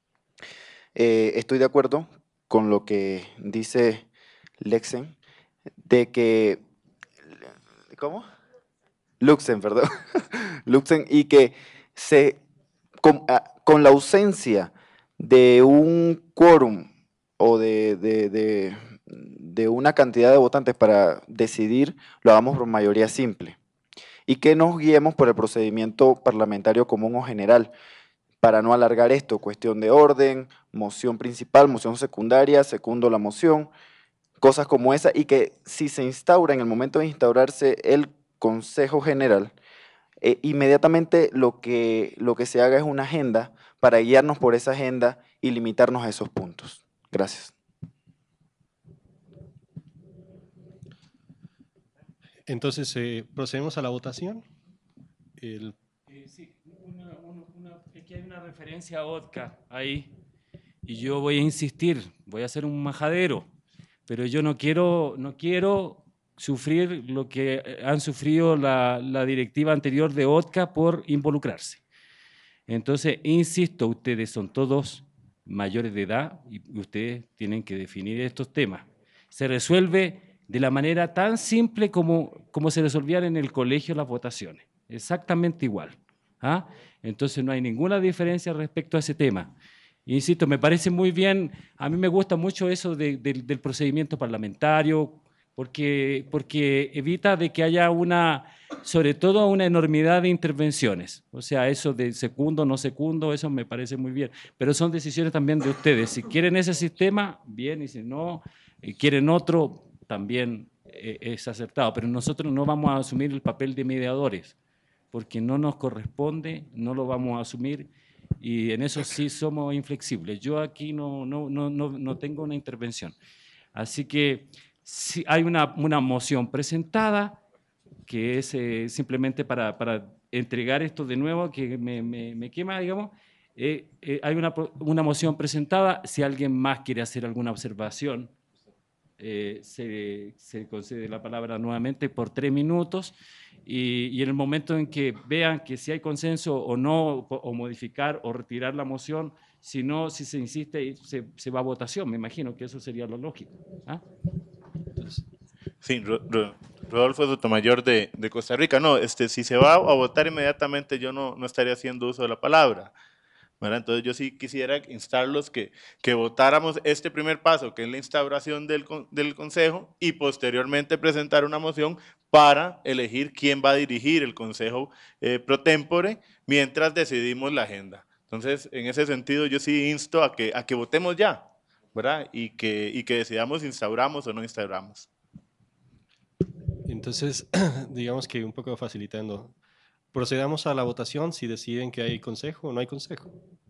Eh, estoy de acuerdo con lo que dice Lexen, de que, ¿cómo? Luxen, perdón, Luxen, y que se, con, con la ausencia de un quórum o de, de, de, de una cantidad de votantes para decidir, lo hagamos por mayoría simple, y que nos guiemos por el procedimiento parlamentario común o general, para no alargar esto, cuestión de orden, moción principal, moción secundaria, secundo la moción, cosas como esa, y que si se instaura, en el momento de instaurarse el Consejo General, eh, inmediatamente lo que, lo que se haga es una agenda para guiarnos por esa agenda y limitarnos a esos puntos. Gracias. Entonces, eh, procedemos a la votación. El... Eh, sí, una, una, una, es que hay una referencia a O T C A ahí, y yo voy a insistir, voy a hacer un majadero, pero yo no quiero, no quiero sufrir lo que han sufrido la, la directiva anterior de O T C A por involucrarse. Entonces, insisto, ustedes son todos mayores de edad y ustedes tienen que definir estos temas. Se resuelve de la manera tan simple como, como se resolvían en el colegio las votaciones, exactamente igual. ¿Ah? Entonces no hay ninguna diferencia respecto a ese tema. Insisto, me parece muy bien, a mí me gusta mucho eso de, de, del procedimiento parlamentario, porque, porque evita de que haya una, sobre todo una enormidad de intervenciones. O sea, eso de secundo, no secundo, eso me parece muy bien. Pero son decisiones también de ustedes. Si quieren ese sistema, bien, y si no, y quieren otro, también eh, es acertado. Pero nosotros no vamos a asumir el papel de mediadores, porque no nos corresponde, no lo vamos a asumir, y en eso sí somos inflexibles. Yo aquí no, no, no, no, no tengo una intervención. Así que sí, hay una, una moción presentada que es eh, simplemente para, para entregar esto de nuevo, que me, me, me quema, digamos. Eh, eh, hay una, una moción presentada. Si alguien más quiere hacer alguna observación, eh, se, se concede la palabra nuevamente por tres minutos. Y, y en el momento en que vean que si hay consenso o no, o, o modificar o retirar la moción, si no, si se insiste, se, se va a votación. Me imagino que eso sería lo lógico. ¿Ah? Entonces, sí, Ro, Ro, Rodolfo Sotomayor de, de Costa Rica. No, este, si se va a votar inmediatamente, yo no, no estaría haciendo uso de la palabra, ¿verdad? Entonces yo sí quisiera instarlos que, que votáramos este primer paso, que es la instauración del, del Consejo, y posteriormente presentar una moción para elegir quién va a dirigir el Consejo eh, pro tempore mientras decidimos la agenda. Entonces, en ese sentido, yo sí insto a que, a que votemos ya, ¿verdad? Y que, y que decidamos instauramos o no instauramos. Entonces, digamos que un poco facilitando, procedamos a la votación si deciden que hay consejo o no hay consejo.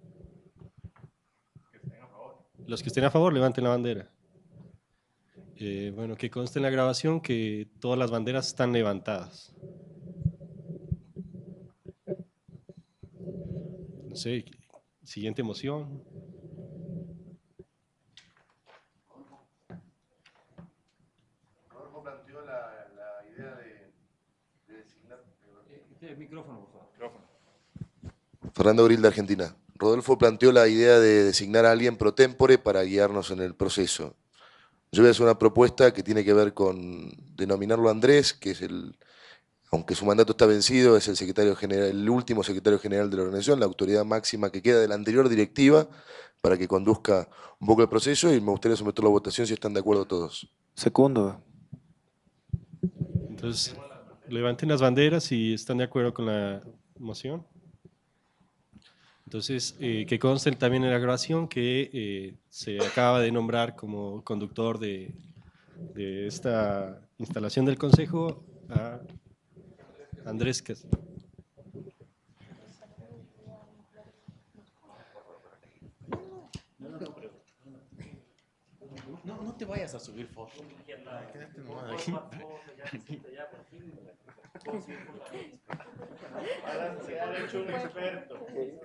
Los que estén a favor, levanten la bandera. Eh, bueno, que conste en la grabación que todas las banderas están levantadas. No sé, siguiente moción. Rodolfo planteó la, la idea de, de designar... el micrófono, por favor. Fernando Abril, de Argentina. Rodolfo planteó la idea de designar a alguien pro tempore para guiarnos en el proceso. Yo voy a hacer una propuesta que tiene que ver con denominarlo Andrés, que es el, aunque su mandato está vencido, es el secretario general, el último secretario general de la organización, la autoridad máxima que queda de la anterior directiva, para que conduzca un poco el proceso, y me gustaría someterlo a votación si están de acuerdo todos. Segundo. Entonces, levanten las banderas si están de acuerdo con la moción. Entonces, eh, que conste también en la grabación que eh, se acaba de nombrar como conductor de, de esta instalación del Consejo a Andrés Castillo. No, no te vayas a subir fotos. Quédate nomás aquí. Se ha hecho un experto.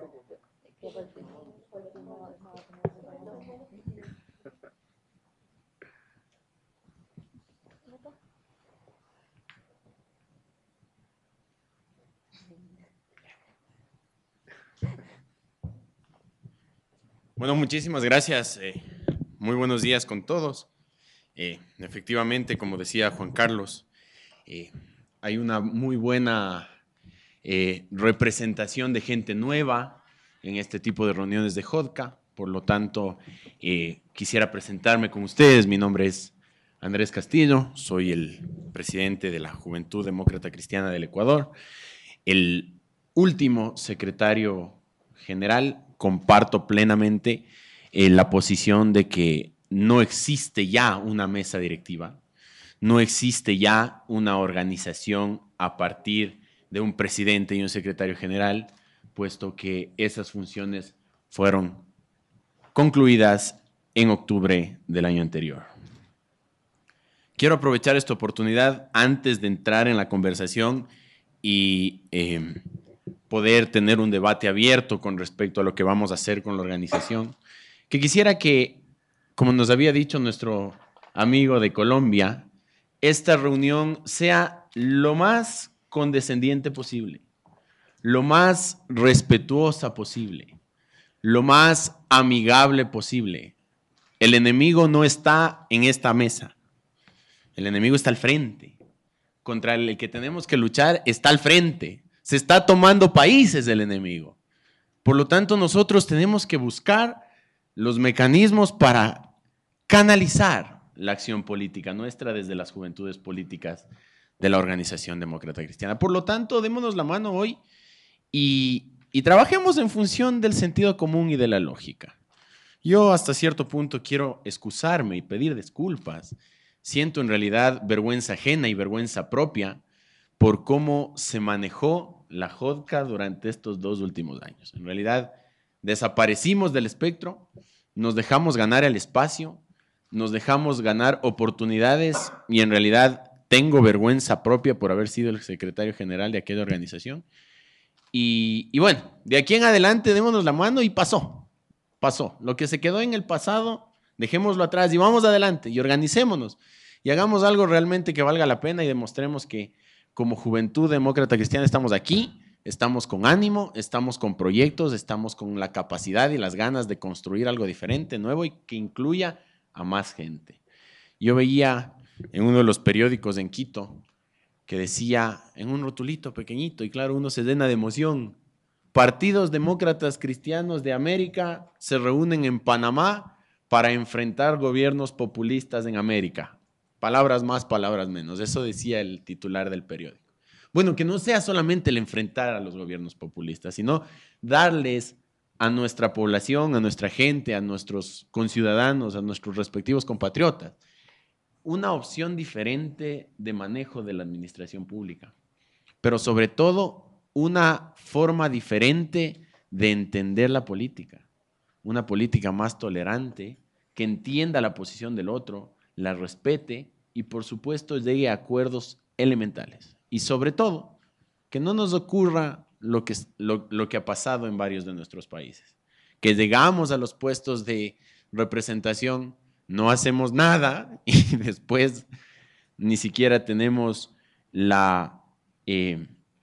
Bueno, muchísimas gracias. Eh, muy buenos días con todos. Eh, efectivamente, como decía Juan Carlos, eh, hay una muy buena eh, representación de gente nueva en este tipo de reuniones de JODCA. Por lo tanto, eh, quisiera presentarme con ustedes. Mi nombre es Andrés Castillo, soy el presidente de la Juventud Demócrata Cristiana del Ecuador, el último secretario general. Comparto plenamente eh, la posición de que no existe ya una mesa directiva, no existe ya una organización a partir de un presidente y un secretario general, puesto que esas funciones fueron concluidas en octubre del año anterior. Quiero aprovechar esta oportunidad antes de entrar en la conversación y eh, poder tener un debate abierto con respecto a lo que vamos a hacer con la organización, que quisiera que, como nos había dicho nuestro amigo de Colombia, esta reunión sea lo más condescendiente posible, lo más respetuosa posible, lo más amigable posible. El enemigo no está en esta mesa. El enemigo está al frente. Contra el que tenemos que luchar está al frente. Se está tomando países el enemigo. Por lo tanto, nosotros tenemos que buscar los mecanismos para canalizar la acción política nuestra desde las juventudes políticas de la Organización Demócrata Cristiana. Por lo tanto, démonos la mano hoy y, y trabajemos en función del sentido común y de la lógica. Yo hasta cierto punto quiero excusarme y pedir disculpas. Siento en realidad vergüenza ajena y vergüenza propia por cómo se manejó la JODCA durante estos dos últimos años. En realidad, desaparecimos del espectro, nos dejamos ganar el espacio, nos dejamos ganar oportunidades y en realidad tengo vergüenza propia por haber sido el secretario general de aquella organización. Y, y bueno, de aquí en adelante démonos la mano y pasó, pasó. Lo que se quedó en el pasado, dejémoslo atrás y vamos adelante y organicémonos y hagamos algo realmente que valga la pena y demostremos que como Juventud Demócrata Cristiana estamos aquí, estamos con ánimo, estamos con proyectos, estamos con la capacidad y las ganas de construir algo diferente, nuevo y que incluya a más gente. Yo veía en uno de los periódicos en Quito que decía en un rotulito pequeñito y claro, uno se llena de emoción, partidos demócratas cristianos de América se reúnen en Panamá para enfrentar gobiernos populistas en América. Palabras más, palabras menos. Eso decía el titular del periódico. Bueno, que no sea solamente el enfrentar a los gobiernos populistas, sino darles a nuestra población, a nuestra gente, a nuestros conciudadanos, a nuestros respectivos compatriotas, una opción diferente de manejo de la administración pública. Pero sobre todo, una forma diferente de entender la política. Una política más tolerante, que entienda la posición del otro, la respete y por supuesto llegue a acuerdos elementales. Y sobre todo, que no nos ocurra lo que, lo, lo que ha pasado en varios de nuestros países. Que llegamos a los puestos de representación, no hacemos nada y después ni siquiera tenemos la eh,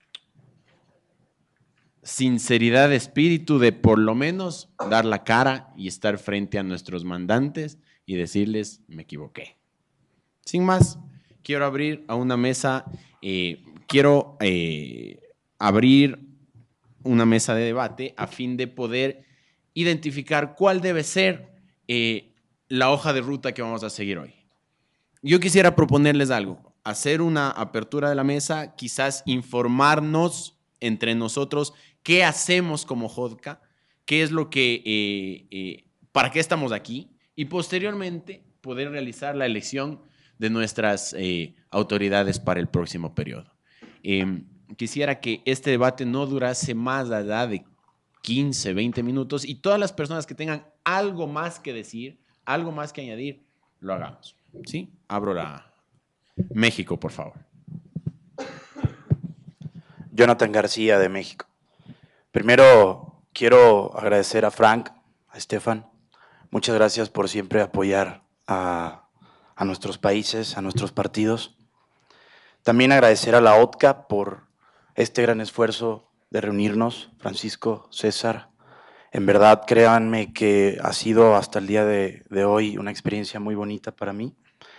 sinceridad de espíritu de por lo menos dar la cara y estar frente a nuestros mandantes y decirles, me equivoqué. Sin más, quiero abrir a una mesa, eh, quiero eh, abrir una mesa de debate a fin de poder identificar cuál debe ser eh, la hoja de ruta que vamos a seguir hoy. Yo quisiera proponerles algo, hacer una apertura de la mesa, quizás informarnos entre nosotros qué hacemos como JODCA, qué es lo que, eh, eh, para qué estamos aquí, y posteriormente poder realizar la elección de nuestras eh, autoridades para el próximo periodo. Eh, quisiera que este debate no durase más allá de quince, veinte minutos y todas las personas que tengan algo más que decir, algo más que añadir, lo hagamos. ¿Sí? Abro la... México, por favor. Jonathan García, de México. Primero, quiero agradecer a Frank, a Estefan. Muchas gracias por siempre apoyar a, a nuestros países, a nuestros partidos. También agradecer a la ODCA por este gran esfuerzo de reunirnos, Francisco, César. En verdad, créanme que ha sido hasta el día de, de hoy una experiencia muy bonita para mí.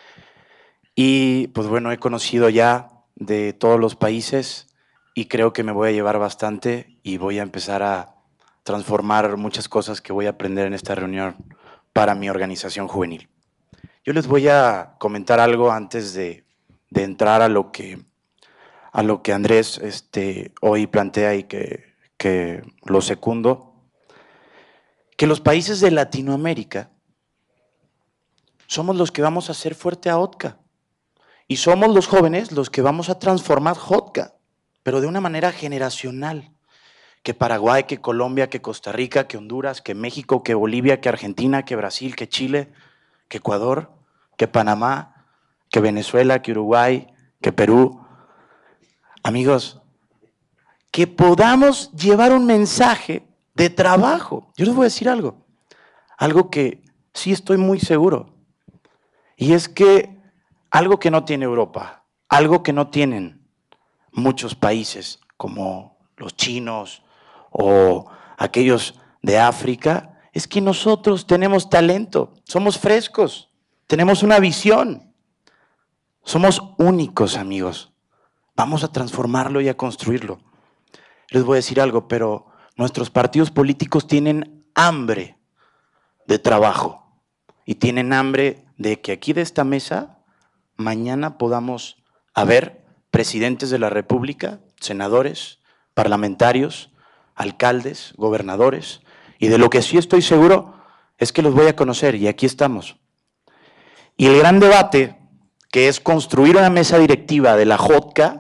Y pues bueno, he conocido ya de todos los países y creo que me voy a llevar bastante y voy a empezar a transformar muchas cosas que voy a aprender en esta reunión para mi organización juvenil. Yo les voy a comentar algo antes de, de entrar a lo que, a lo que Andrés este, hoy plantea y que, que lo secundo, que los países de Latinoamérica somos los que vamos a hacer fuerte a ODCA y somos los jóvenes los que vamos a transformar JODCA, pero de una manera generacional, que Paraguay, que Colombia, que Costa Rica, que Honduras, que México, que Bolivia, que Argentina, que Brasil, que Chile, que Ecuador, que Panamá, que Venezuela, que Uruguay, que Perú. Amigos, que podamos llevar un mensaje de trabajo. Yo les voy a decir algo, algo que sí estoy muy seguro, y es que algo que no tiene Europa, algo que no tienen muchos países como los chinos o aquellos de África, es que nosotros tenemos talento, somos frescos, tenemos una visión, Somos únicos, amigos. Vamos a transformarlo y a construirlo. Les voy a decir algo, pero nuestros partidos políticos tienen hambre de trabajo y tienen hambre de que aquí de esta mesa mañana podamos haber presidentes de la República, senadores, parlamentarios, alcaldes, gobernadores, y de lo que sí estoy seguro es que los voy a conocer y aquí estamos. Y el gran debate, que es construir una mesa directiva de la J O T C A,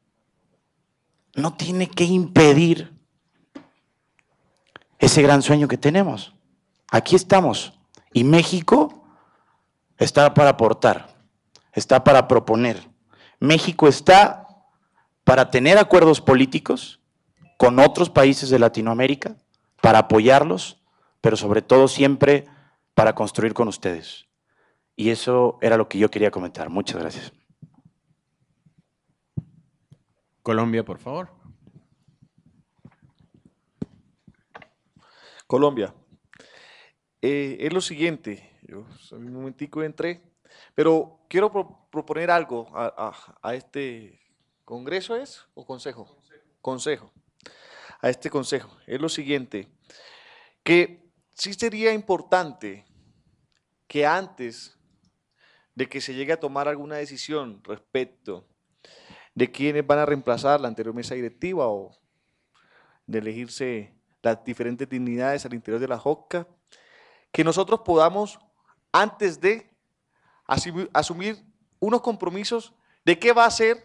no tiene que impedir ese gran sueño que tenemos. Aquí estamos y México está para aportar, está para proponer. México está para tener acuerdos políticos con otros países de Latinoamérica, para apoyarlos, pero sobre todo siempre para construir con ustedes. Y eso era lo que yo quería comentar. Muchas gracias. Colombia, por favor. Colombia. Eh, es lo siguiente, yo un momentico entré, pero quiero pro proponer algo a, a, a este congreso, ¿es? ¿O consejo? Consejo. Consejo. A este consejo. Es lo siguiente, que sí sería importante que antes de que se llegue a tomar alguna decisión respecto de quiénes van a reemplazar la anterior mesa directiva o de elegirse las diferentes dignidades al interior de la J O C C A, que nosotros podamos, antes de asumir, asumir unos compromisos de qué va a ser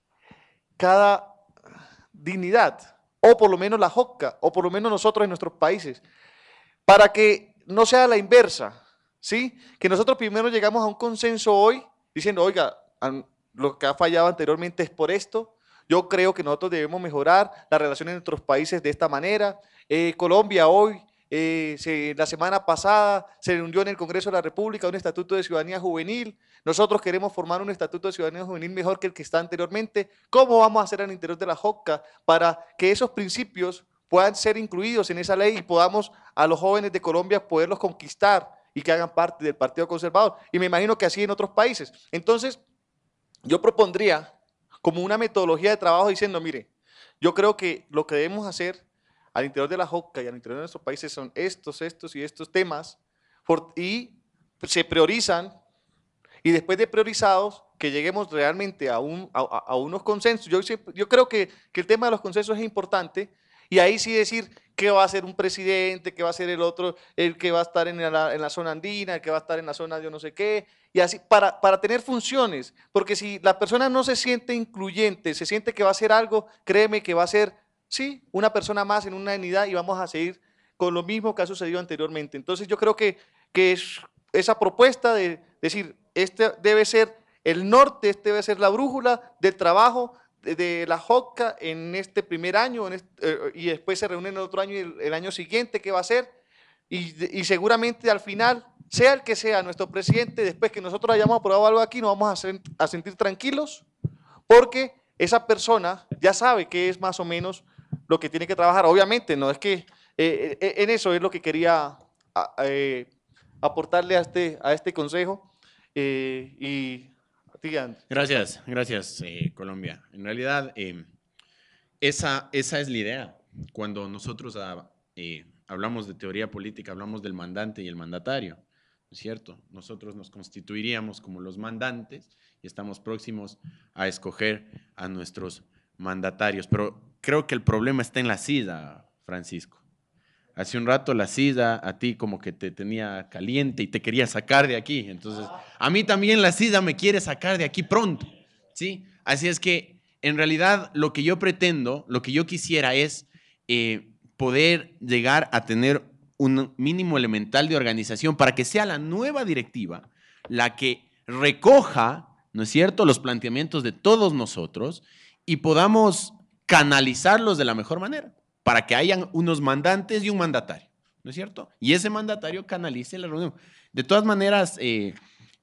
cada dignidad, o por lo menos la J O C C A, o por lo menos nosotros en nuestros países, para que no sea la inversa, ¿sí? Que nosotros primero llegamos a un consenso hoy, diciendo, oiga, lo que ha fallado anteriormente es por esto, yo creo que nosotros debemos mejorar las relaciones entre nuestros países de esta manera. Eh, Colombia hoy, eh, se, la semana pasada, se reunió en el Congreso de la República un Estatuto de Ciudadanía Juvenil. Nosotros queremos formar un Estatuto de Ciudadanía Juvenil mejor que el que está anteriormente. ¿Cómo vamos a hacer al interior de la J O C C A para que esos principios puedan ser incluidos en esa ley y podamos a los jóvenes de Colombia poderlos conquistar y que hagan parte del Partido Conservador? Y me imagino que así en otros países. Entonces, yo propondría como una metodología de trabajo diciendo, mire, yo creo que lo que debemos hacer al interior de la J O C C A y al interior de nuestros países son estos, estos y estos temas, y se priorizan, y después de priorizados, que lleguemos realmente a, un, a, a unos consensos. Yo, yo creo que, que el tema de los consensos es importante, y ahí sí decir qué va a ser un presidente, qué va a ser el otro, el que va a estar en la, en la zona andina, el que va a estar en la zona de yo no sé qué, y así, para, para tener funciones, porque si la persona no se siente incluyente, se siente que va a hacer algo, créeme que va a ser, sí, una persona más en una unidad y vamos a seguir con lo mismo que ha sucedido anteriormente. Entonces yo creo que, que es esa propuesta de decir, este debe ser el norte, este debe ser la brújula del trabajo de, de la J O C C A en este primer año, en este, eh, y después se reúnen el otro año y el, el año siguiente, ¿qué va a ser? Y, y seguramente al final, sea el que sea nuestro presidente, después que nosotros hayamos aprobado algo aquí, nos vamos a, hacer, a sentir tranquilos, porque esa persona ya sabe qué es más o menos lo que tiene que trabajar. Obviamente, no es que eh, eh, en eso es lo que quería a, eh, aportarle a este, a este consejo. Eh, y Gracias, gracias eh, Colombia. En realidad, eh, esa, esa es la idea. Cuando nosotros ah, eh, hablamos de teoría política, hablamos del mandante y el mandatario, ¿no es cierto? Nosotros nos constituiríamos como los mandantes y estamos próximos a escoger a nuestros mandatarios. Pero creo que el problema está en la sida, Francisco. Hace un rato la sida a ti como que te tenía caliente y te quería sacar de aquí. Entonces, a mí también la sida me quiere sacar de aquí pronto, ¿sí? Así es que, en realidad, lo que yo pretendo, lo que yo quisiera es eh, poder llegar a tener un mínimo elemental de organización para que sea la nueva directiva la que recoja, ¿no es cierto?, los planteamientos de todos nosotros y podamos canalizarlos de la mejor manera, para que hayan unos mandantes y un mandatario, ¿no es cierto? Y ese mandatario canalice la reunión. De todas maneras, eh,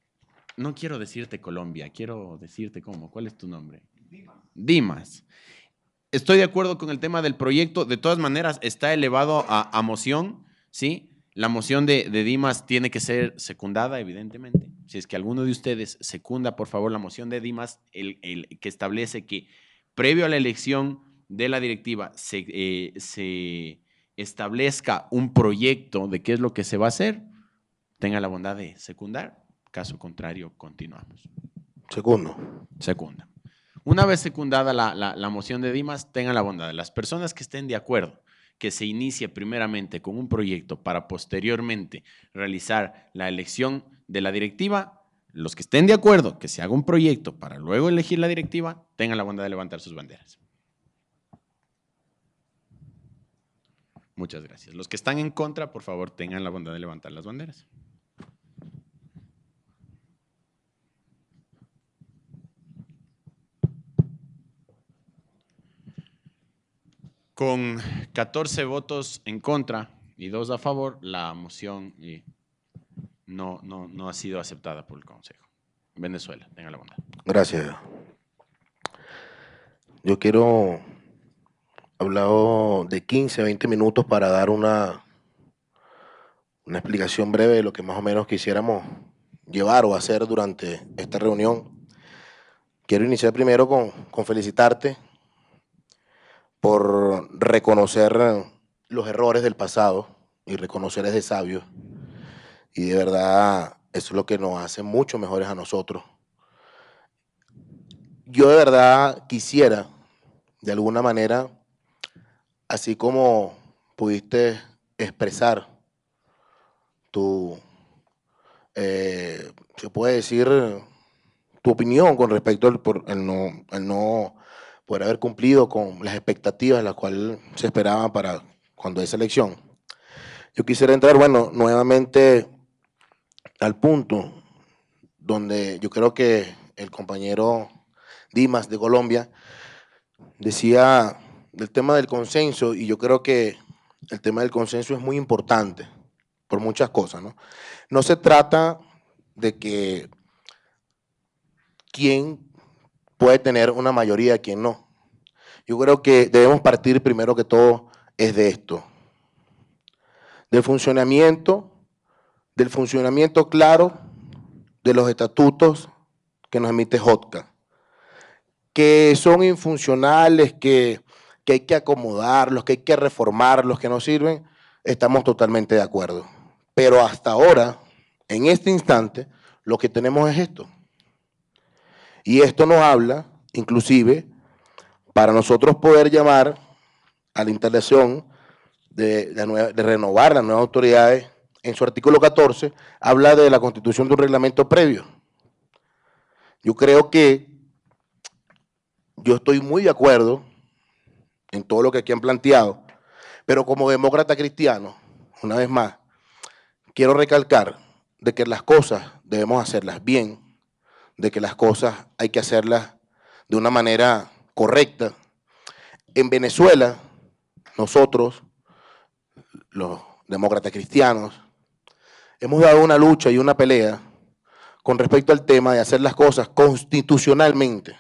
no quiero decirte Colombia, quiero decirte cómo. ¿Cuál es tu nombre? Dimas. Dimas. Estoy de acuerdo con el tema del proyecto. De todas maneras, está elevado a, a moción, ¿sí? La moción de, de Dimas tiene que ser secundada, evidentemente. si es que alguno de ustedes secunda, por favor, la moción de Dimas, el, el, que establece que previo a la elección de la directiva se, eh, se establezca un proyecto de qué es lo que se va a hacer, tenga la bondad de secundar. Caso contrario, continuamos. Segundo. Segunda. Una vez secundada la, la, la moción de Dimas, tengan la bondad de las personas que estén de acuerdo que se inicie primeramente con un proyecto para posteriormente realizar la elección de la directiva. Los que estén de acuerdo que se haga un proyecto para luego elegir la directiva, tengan la bondad de levantar sus banderas. Muchas gracias. Los que están en contra, por favor, tengan la bondad de levantar las banderas. Con catorce votos en contra y dos a favor, la moción eh, no, no, no ha sido aceptada por el Consejo. Venezuela, tenga la bondad. Gracias. Yo quiero hablar de quince a veinte minutos para dar una, una explicación breve de lo que más o menos quisiéramos llevar o hacer durante esta reunión. Quiero iniciar primero con, con felicitarte por reconocer los errores del pasado, y reconocer es de sabios, y de verdad eso es lo que nos hace mucho mejores a nosotros. Yo de verdad quisiera, de alguna manera, así como pudiste expresar tu, eh, se puede decir, tu opinión con respecto al por el no, el no poder haber cumplido con las expectativas las cuales se esperaban para cuando esa elección. Yo quisiera entrar, bueno, nuevamente al punto donde yo creo que el compañero Dimas de Colombia decía del tema del consenso, y yo creo que el tema del consenso es muy importante por muchas cosas, ¿no? No se trata de que quién puede tener una mayoría, quién no. Yo creo que debemos partir primero que todo es de esto, del funcionamiento, del funcionamiento claro de los estatutos que nos emite J C A, que son infuncionales, que, que hay que acomodarlos, que hay que reformarlos, que no sirven, estamos totalmente de acuerdo. Pero hasta ahora, en este instante, lo que tenemos es esto. Y esto nos habla, inclusive, para nosotros poder llamar a la instalación de, de, nueva, de renovar las nuevas autoridades, en su artículo catorce, habla de la constitución de un reglamento previo. Yo creo que yo estoy muy de acuerdo en todo lo que aquí han planteado, pero como demócrata cristiano, una vez más, quiero recalcar de que las cosas debemos hacerlas bien, de que las cosas hay que hacerlas de una manera correcta. En Venezuela, nosotros, los demócratas cristianos, hemos dado una lucha y una pelea con respecto al tema de hacer las cosas constitucionalmente.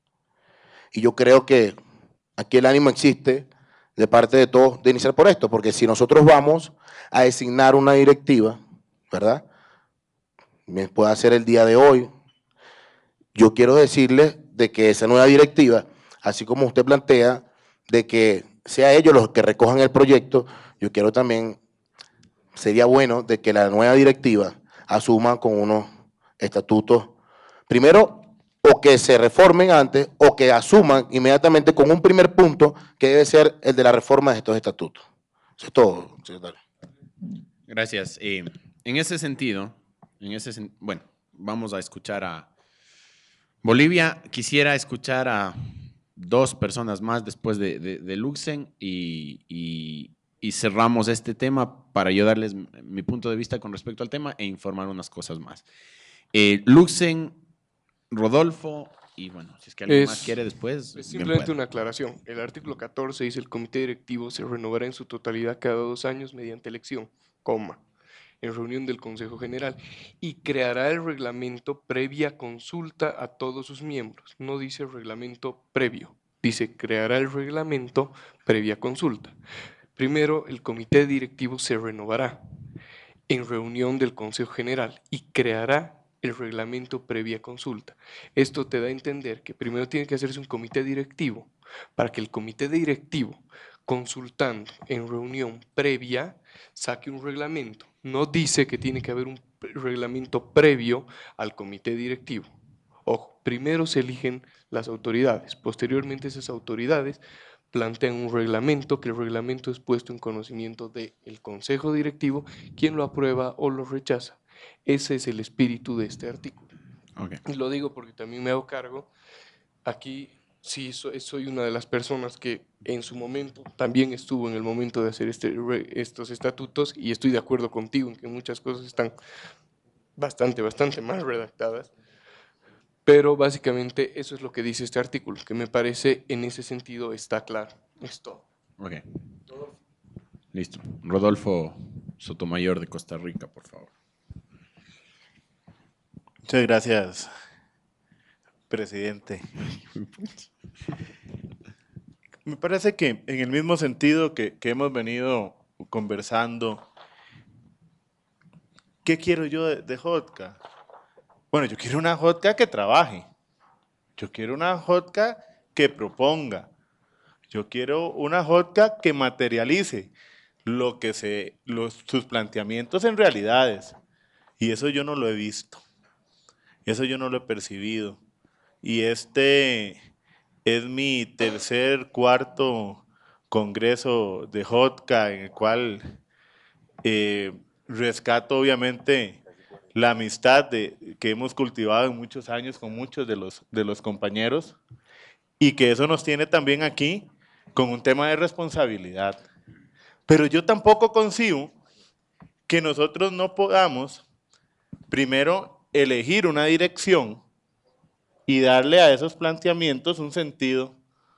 Y yo creo que aquí el ánimo existe de parte de todos de iniciar por esto, porque si nosotros vamos a designar una directiva, ¿verdad? Puede ser el día de hoy. Yo quiero decirles de que esa nueva directiva, así como usted plantea, de que sea ellos los que recojan el proyecto, yo quiero también, sería bueno de que la nueva directiva asuma con unos estatutos, primero, o que se reformen antes, o que asuman inmediatamente con un primer punto, que debe ser el de la reforma de estos estatutos. Eso es todo, secretario. Gracias. Eh, en ese sentido, en ese sen bueno, vamos a escuchar a Bolivia. Quisiera escuchar a dos personas más después de, de, de Luxen y, y, y cerramos este tema para yo darles mi punto de vista con respecto al tema e informar unas cosas más. Eh, Luxen, Rodolfo y bueno, si es que alguien es, más quiere después. Es simplemente una aclaración. El artículo catorce dice el comité directivo se renovará en su totalidad cada dos años mediante elección, coma, en reunión del Consejo General, y creará el reglamento previa consulta a todos sus miembros. No dice reglamento previo, dice creará el reglamento previa consulta. Primero, el comité directivo se renovará en reunión del Consejo General y creará el reglamento previa consulta. Esto te da a entender que primero tiene que hacerse un comité directivo, para que el comité directivo, consultando en reunión previa, saque un reglamento. No dice que tiene que haber un reglamento previo al comité directivo. Ojo, primero se eligen las autoridades, posteriormente esas autoridades plantean un reglamento, que el reglamento es puesto en conocimiento del Consejo Directivo, quien lo aprueba o lo rechaza. Ese es el espíritu de este artículo. Okay. Y lo digo porque también me hago cargo. Aquí sí soy, soy una de las personas que en su momento también estuvo en el momento de hacer este, estos estatutos, y estoy de acuerdo contigo en que muchas cosas están bastante, bastante mal redactadas. Pero básicamente eso es lo que dice este artículo, que me parece en ese sentido está claro. Es todo. Ok. Listo. Rodolfo Sotomayor de Costa Rica, por favor. Muchas gracias, presidente. Me parece que en el mismo sentido que, que hemos venido conversando, ¿qué quiero yo de, de J C A? Bueno, yo quiero una J C A que trabaje. Yo quiero una J C A que proponga. Yo quiero una J C A que materialice lo que se, los, sus planteamientos en realidades. Y eso yo no lo he visto. Eso yo no lo he percibido. Y este es mi tercer, cuarto congreso de J C A, en el cual eh, rescato obviamente la amistad de, que hemos cultivado en muchos años con muchos de los, de los compañeros, y que eso nos tiene también aquí con un tema de responsabilidad. Pero yo tampoco concibo que nosotros no podamos primero elegir una dirección y darle a esos planteamientos un sentido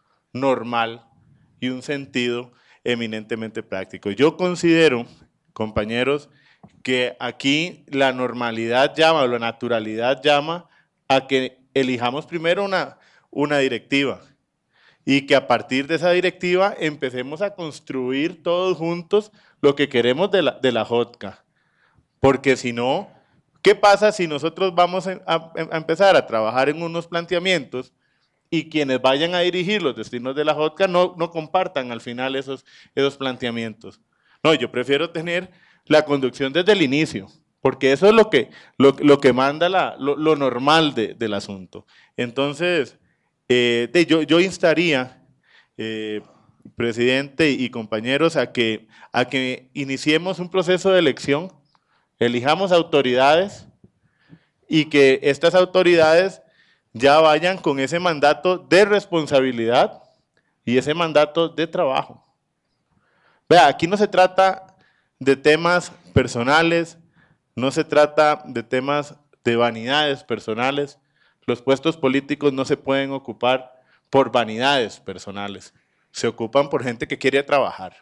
normal y un sentido eminentemente práctico. Yo considero, compañeros, que aquí la normalidad llama, o la naturalidad llama a que elijamos primero una, una directiva, y que a partir de esa directiva empecemos a construir todos juntos lo que queremos de la, de la J C A. Porque si no, ¿qué pasa si nosotros vamos a, a, a empezar a trabajar en unos planteamientos y quienes vayan a dirigir los destinos de la J C A no, no compartan al final esos, esos planteamientos? No, yo prefiero tener la conducción desde el inicio, porque eso es lo que, lo, lo que manda la, lo, lo normal de, del asunto. Entonces, eh, de, yo, yo instaría, eh, presidente y compañeros, a que, a que iniciemos un proceso de elección, elijamos autoridades y que estas autoridades ya vayan con ese mandato de responsabilidad y ese mandato de trabajo. Vea, aquí no se trata de temas personales, no se trata de temas de vanidades personales. Los puestos políticos no se pueden ocupar por vanidades personales, se ocupan por gente que quiere trabajar.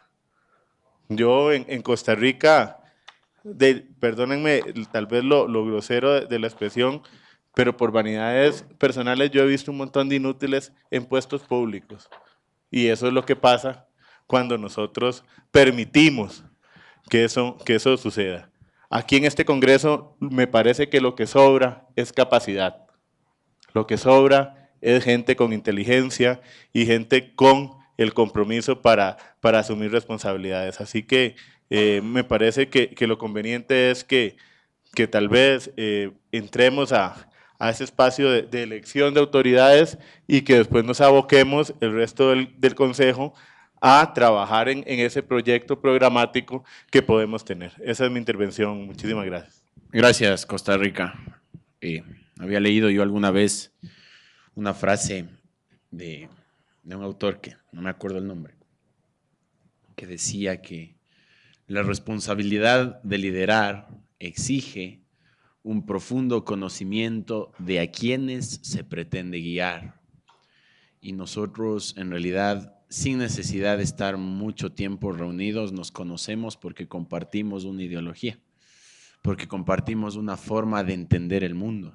Yo en, en Costa Rica, de, perdónenme tal vez lo, lo grosero de, de la expresión, pero por vanidades personales yo he visto un montón de inútiles en puestos públicos. Y eso es lo que pasa cuando nosotros permitimos que eso, que eso suceda. Aquí en este Congreso me parece que lo que sobra es capacidad. Lo que sobra es gente con inteligencia y gente con el compromiso para, para asumir responsabilidades. Así que eh, me parece que, que lo conveniente es que, que tal vez eh, entremos a, a ese espacio de, de elección de autoridades y que después nos aboquemos el resto del, del Consejo a trabajar en, en ese proyecto programático que podemos tener. Esa es mi intervención. Muchísimas gracias. Gracias, Costa Rica. Eh, había leído yo alguna vez una frase de, de un autor que no me acuerdo el nombre, que decía que la responsabilidad de liderar exige un profundo conocimiento de a quienes se pretende guiar. Y nosotros, en realidad, sin necesidad de estar mucho tiempo reunidos, nos conocemos porque compartimos una ideología, porque compartimos una forma de entender el mundo,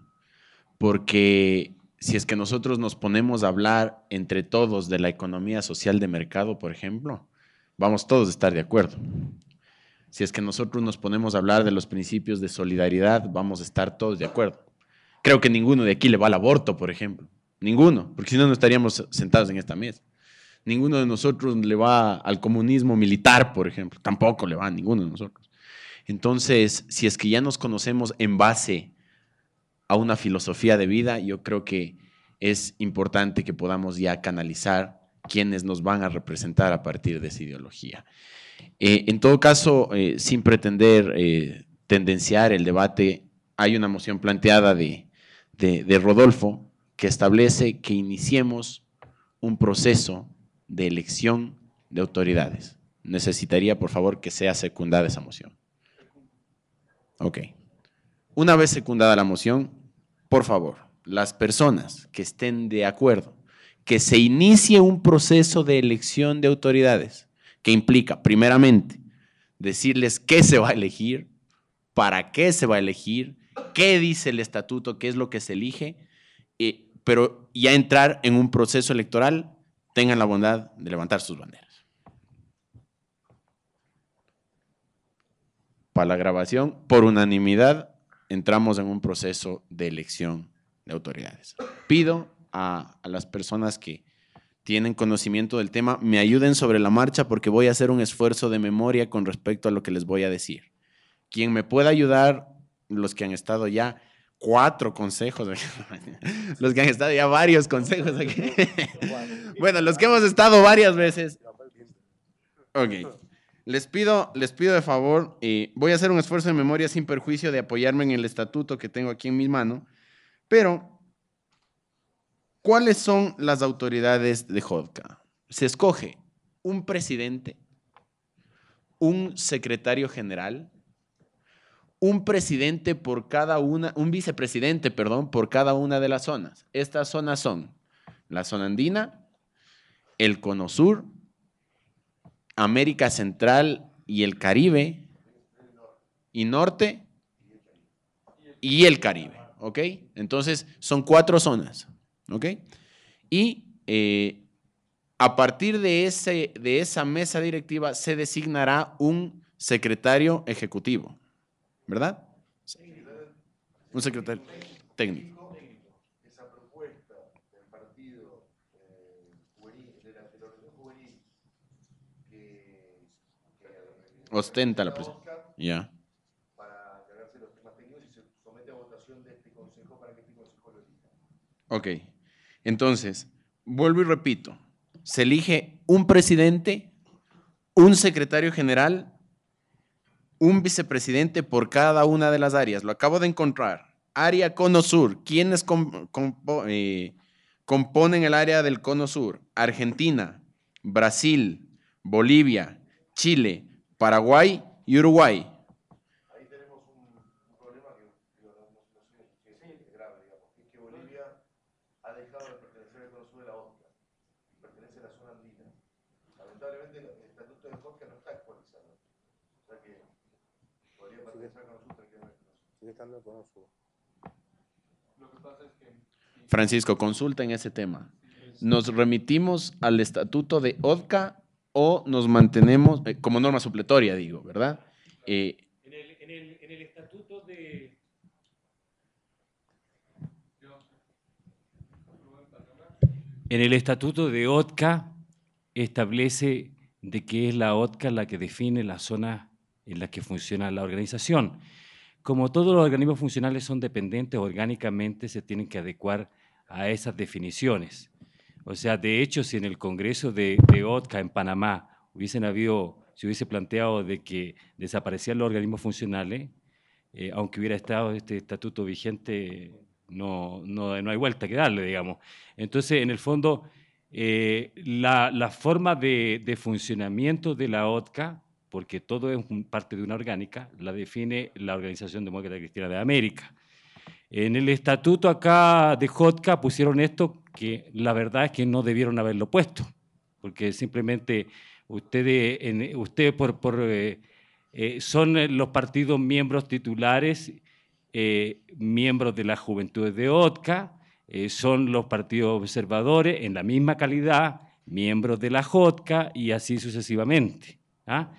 porque si es que nosotros nos ponemos a hablar entre todos de la economía social de mercado, por ejemplo, vamos todos a estar de acuerdo. Si es que nosotros nos ponemos a hablar de los principios de solidaridad, vamos a estar todos de acuerdo. Creo que ninguno de aquí le va al aborto, por ejemplo. Ninguno, porque si no, no estaríamos sentados en esta mesa. Ninguno de nosotros le va al comunismo militar, por ejemplo. Tampoco le va a ninguno de nosotros. Entonces, si es que ya nos conocemos en base a una filosofía de vida, yo creo que es importante que podamos ya canalizar quiénes nos van a representar a partir de esa ideología. Eh, en todo caso, eh, sin pretender eh, tendenciar el debate, hay una moción planteada de, de, de Rodolfo que establece que iniciemos un proceso de elección de autoridades. Necesitaría, por favor, que sea secundada esa moción. Ok. Una vez secundada la moción, por favor, las personas que estén de acuerdo que se inicie un proceso de elección de autoridades que implica, primeramente, decirles qué se va a elegir, para qué se va a elegir, qué dice el estatuto, qué es lo que se elige, eh, pero ya entrar en un proceso electoral, tengan la bondad de levantar sus banderas. Para la grabación, por unanimidad, entramos en un proceso de elección de autoridades. Pido a, a las personas que tienen conocimiento del tema, me ayuden sobre la marcha porque voy a hacer un esfuerzo de memoria con respecto a lo que les voy a decir. Quien me pueda ayudar, los que han estado ya cuatro consejos, los que han estado ya varios consejos aquí. Bueno, los que hemos estado varias veces. Ok. Les pido, les pido de favor, eh, voy a hacer un esfuerzo de memoria sin perjuicio de apoyarme en el estatuto que tengo aquí en mi mano, pero ¿cuáles son las autoridades de J O D C A? Se escoge un presidente, un secretario general, un presidente por cada una, un vicepresidente, perdón, por cada una de las zonas. Estas zonas son la zona andina, el Cono Sur, América Central y el Caribe, y Norte y el Caribe, ¿ok? Entonces, son cuatro zonas, ¿ok? Y eh, a partir de, ese, de esa mesa directiva se designará un secretario ejecutivo, ¿verdad? Un secretario técnico. Esa propuesta del partido eh, juvenil, de la, de la organización juvenil que, que ostenta la presidencia. Ya. Para cargarse los temas técnicos y se somete a votación de este consejo para que este consejo lo elija. Ok. Entonces, vuelvo y repito. Se elige un presidente, un secretario general, un vicepresidente por cada una de las áreas. Lo acabo de encontrar. Área Cono Sur. ¿Quiénes comp compo eh, componen el área del Cono Sur? Argentina, Brasil, Bolivia, Chile, Paraguay y Uruguay. Ahí tenemos un, un problema que, que, no, no, no sé, que es grave, digamos, es que Bolivia ha dejado de pertenecer al Cono Sur de la O D C A y pertenece a la zona andina. Lamentablemente el estatuto de O D C A no está actualizado. O sea que podría pertenecer al Cono Sur tranquilamente. Sigue estando el Cono Sur. Lo que pasa es que... Francisco, consulta en ese tema. ¿Nos remitimos al estatuto de O D C A o nos mantenemos, eh, como norma supletoria, digo, ¿verdad? Eh, en, el, en, el, en el estatuto de... En el estatuto de O D C A establece de que es la O D C A la que define la zona en la que funciona la organización. Como todos los organismos funcionales son dependientes, orgánicamente se tienen que adecuar a esas definiciones. O sea, de hecho, si en el Congreso de, de O D C A en Panamá hubiesen habido, se hubiese planteado de que desaparecían los organismos funcionales, eh, aunque hubiera estado este estatuto vigente, no, no, no hay vuelta que darle, digamos. Entonces, en el fondo, eh, la, la forma de, de funcionamiento de la O D C A, porque todo es un, parte de una orgánica, la define la Organización Demócrata Cristiana de América. En el estatuto acá de J O D C A pusieron esto, que la verdad es que no debieron haberlo puesto, porque simplemente ustedes, en, ustedes por, por, eh, eh, son los partidos miembros titulares, eh, miembros de las juventudes de O D C A, eh, son los partidos observadores en la misma calidad, miembros de la J O D C A y así sucesivamente, ¿ah?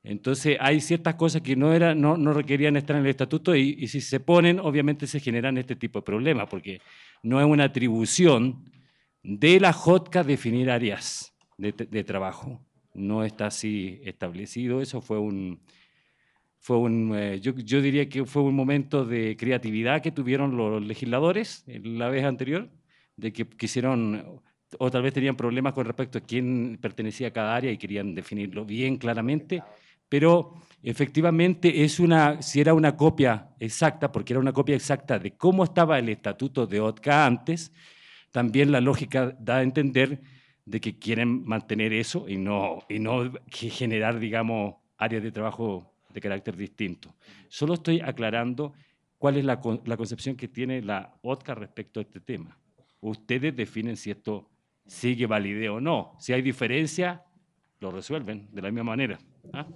Entonces hay ciertas cosas que no, era, no, no requerían estar en el estatuto y, y si se ponen, obviamente se generan este tipo de problemas, porque no es una atribución de la JOTCA definir áreas de, de trabajo. No está así establecido, eso fue un... Fue un eh, yo, yo diría que fue un momento de creatividad que tuvieron los legisladores la vez anterior, de que quisieron, o tal vez tenían problemas con respecto a quién pertenecía a cada área y querían definirlo bien claramente, pero efectivamente es una, si era una copia exacta, porque era una copia exacta de cómo estaba el estatuto de OTCA antes, también la lógica da a entender de que quieren mantener eso y no, y no generar, digamos, áreas de trabajo de carácter distinto. Solo estoy aclarando cuál es la, la concepción que tiene la OTCA respecto a este tema. Ustedes definen si esto sigue validez o no. Si hay diferencia, lo resuelven de la misma manera. ¿Ah?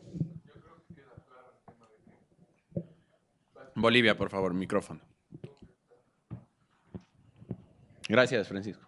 Bolivia, por favor, micrófono. Gracias, Francisco.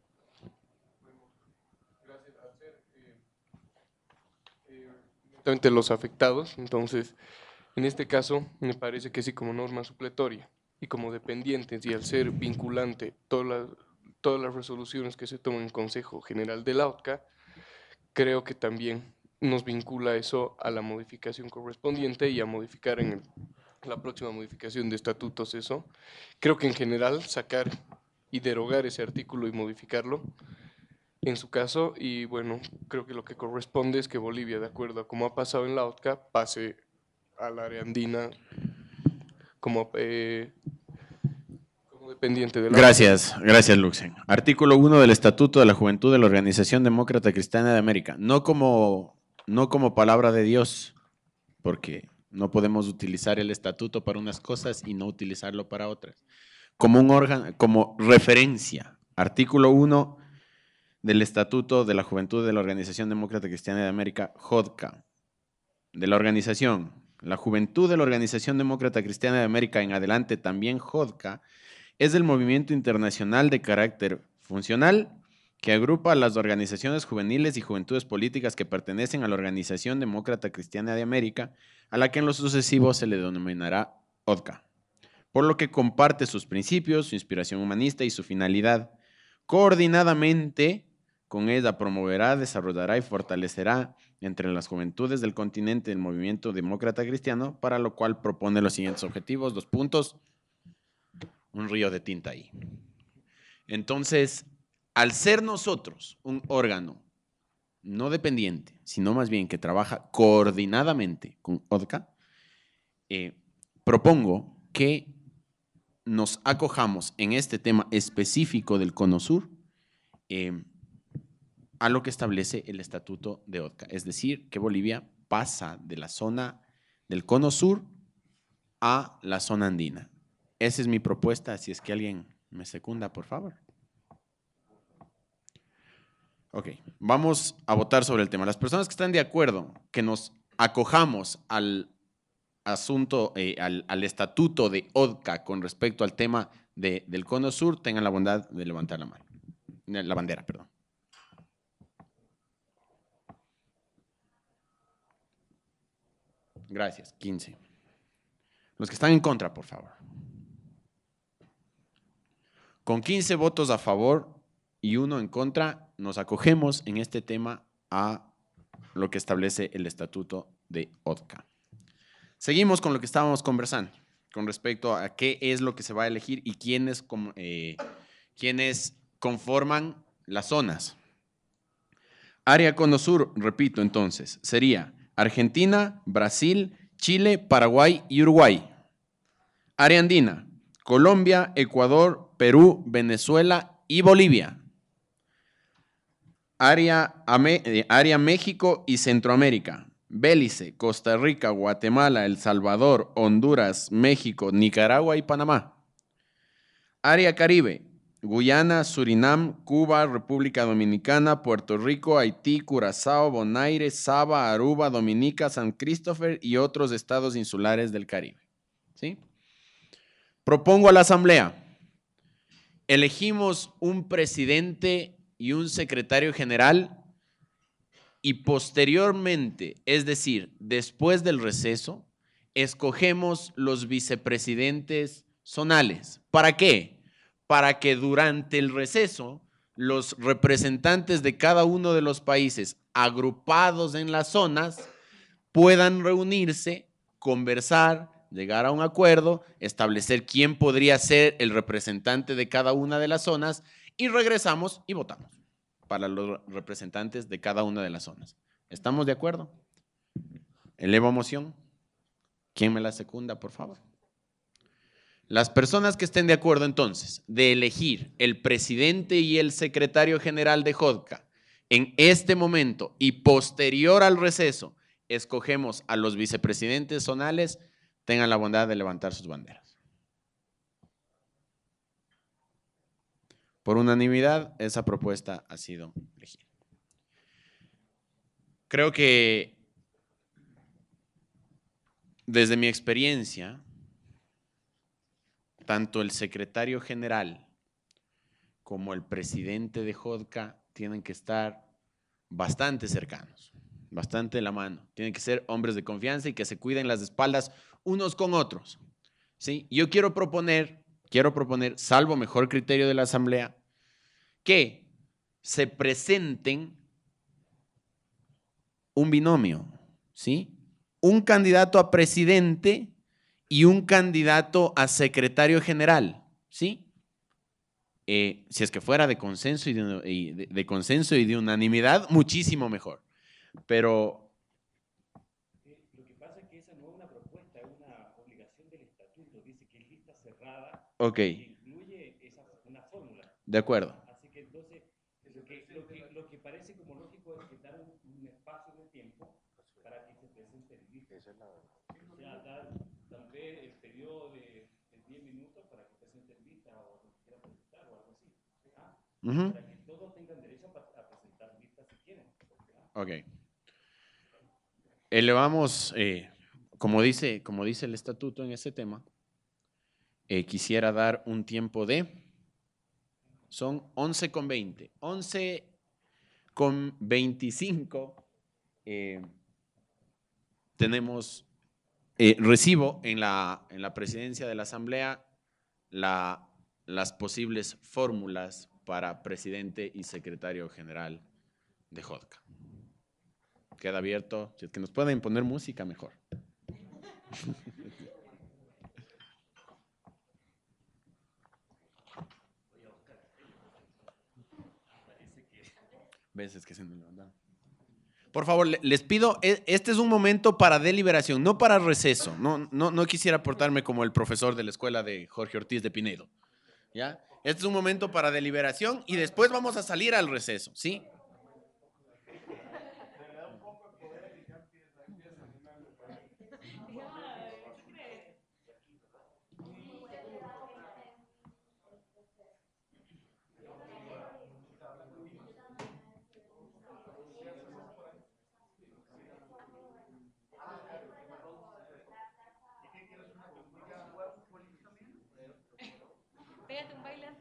Los afectados, entonces, en este caso, me parece que sí, como norma supletoria y como dependientes, y al ser vinculante todas las, todas las resoluciones que se toman en Consejo General de la OTCA, creo que también nos vincula eso a la modificación correspondiente y a modificar en el, la próxima modificación de estatutos eso. Creo que en general sacar y derogar ese artículo y modificarlo en su caso, y bueno, creo que lo que corresponde es que Bolivia, de acuerdo a cómo ha pasado en la OTCA, pase al área andina como, eh, como dependiente de la Gracias, OTCA. Gracias, Luxen. Artículo uno del Estatuto de la Juventud de la Organización Demócrata Cristiana de América. No como, no como palabra de Dios, porque no podemos utilizar el estatuto para unas cosas y no utilizarlo para otras. Como un órgano, como referencia. Artículo uno del Estatuto de la Juventud de la Organización Demócrata Cristiana de América, JODCA, de la organización, la Juventud de la Organización Demócrata Cristiana de América, en adelante también JODCA, es el movimiento internacional de carácter funcional que agrupa a las organizaciones juveniles y juventudes políticas que pertenecen a la Organización Demócrata Cristiana de América, a la que en lo sucesivo se le denominará ODCA, por lo que comparte sus principios, su inspiración humanista y su finalidad. Coordinadamente con ella promoverá, desarrollará y fortalecerá entre las juventudes del continente el movimiento demócrata cristiano, para lo cual propone los siguientes objetivos, dos puntos, un río de tinta ahí. Entonces, al ser nosotros un órgano no dependiente, sino más bien que trabaja coordinadamente con ODCA, eh, propongo que nos acojamos en este tema específico del Cono Sur, eh, a lo que establece el Estatuto de ODCA. Es decir, que Bolivia pasa de la zona del Cono Sur a la zona andina. Esa es mi propuesta, si es que alguien me secunda, por favor. Ok, vamos a votar sobre el tema. Las personas que están de acuerdo que nos acojamos al asunto, eh, al, al Estatuto de ODCA con respecto al tema de, del Cono Sur, tengan la bondad de levantar la mano. La bandera, perdón. Gracias, quince. Los que están en contra, por favor. Con quince votos a favor y uno en contra, nos acogemos en este tema a lo que establece el Estatuto de ODCA. Seguimos con lo que estábamos conversando, con respecto a qué es lo que se va a elegir y quiénes, eh, quiénes conforman las zonas. Área Cono Sur, repito entonces, sería Argentina, Brasil, Chile, Paraguay y Uruguay. Área andina, Colombia, Ecuador, Perú, Venezuela y Bolivia. Área, área México y Centroamérica, Belice, Costa Rica, Guatemala, El Salvador, Honduras, México, Nicaragua y Panamá. Área Caribe, Guyana, Surinam, Cuba, República Dominicana, Puerto Rico, Haití, Curazao, Bonaire, Saba, Aruba, Dominica, San Christopher y otros estados insulares del Caribe. ¿Sí? Propongo a la Asamblea, elegimos un presidente y un secretario general y posteriormente, es decir, después del receso, escogemos los vicepresidentes zonales. ¿Para qué? Para que durante el receso los representantes de cada uno de los países agrupados en las zonas puedan reunirse, conversar, llegar a un acuerdo, establecer quién podría ser el representante de cada una de las zonas y regresamos y votamos para los representantes de cada una de las zonas. ¿Estamos de acuerdo? Elevo moción. ¿Quién me la secunda, por favor? Las personas que estén de acuerdo entonces de elegir el presidente y el secretario general de JODCA en este momento y posterior al receso escogemos a los vicepresidentes zonales, tengan la bondad de levantar sus banderas. Por unanimidad, esa propuesta ha sido elegida. Creo que desde mi experiencia, tanto el secretario general como el presidente de JODCA tienen que estar bastante cercanos, bastante de la mano. Tienen que ser hombres de confianza y que se cuiden las espaldas unos con otros. ¿Sí? Yo quiero proponer, quiero proponer, salvo mejor criterio de la Asamblea, que se presenten un binomio, ¿sí? Un candidato a presidente y un candidato a secretario general, ¿sí? Eh, si es que fuera de consenso y de, y de, de consenso y de unanimidad, muchísimo mejor. Pero lo que pasa es que esa no es una propuesta, es una obligación del estatuto. Dice que es lista cerrada. Ok. Que incluye esa, una fórmula. De acuerdo. Así que entonces, lo que, lo que, lo que parece como lógico es que dar un, un espacio de tiempo para que se presente el lista. Esa es la verdad. O sea, dar tal vez el periodo de, de diez minutos para que presente el lista o lo que quiera presentar o algo así. ¿Ah? Uh-huh. Para que todos tengan derecho a, a presentar listas si quieren. ¿Ah? Ok. Elevamos, eh, como, dice, como dice el estatuto en ese tema, eh, quisiera dar un tiempo de, son once con veinte, once con veinticinco, eh, tenemos, eh, recibo en la, en la presidencia de la Asamblea la, las posibles fórmulas para presidente y secretario general de JODCA. Queda abierto. Si es que nos pueden poner música, mejor. Veces que se me levantaron. Por favor, les pido, este es un momento para deliberación, no para receso. No, no, no quisiera portarme como el profesor de la escuela de Jorge Ortiz de Pinedo. ¿Ya? Este es un momento para deliberación y después vamos a salir al receso, ¿sí? Pégate un baile.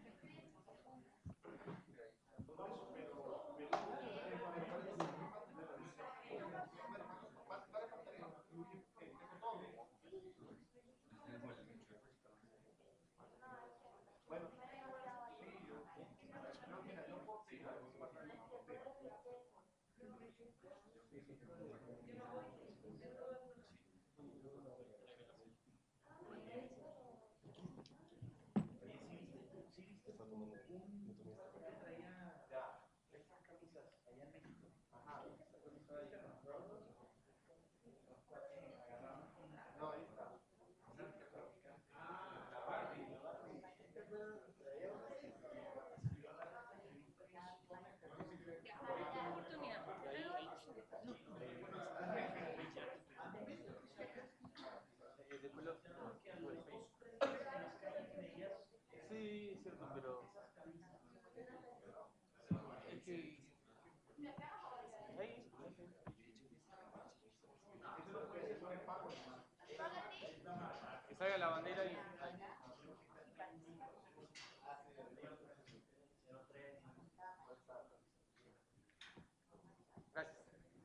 Sí, cierto, pero... Es que... Ahí... Que salga la bandera y... Gracias.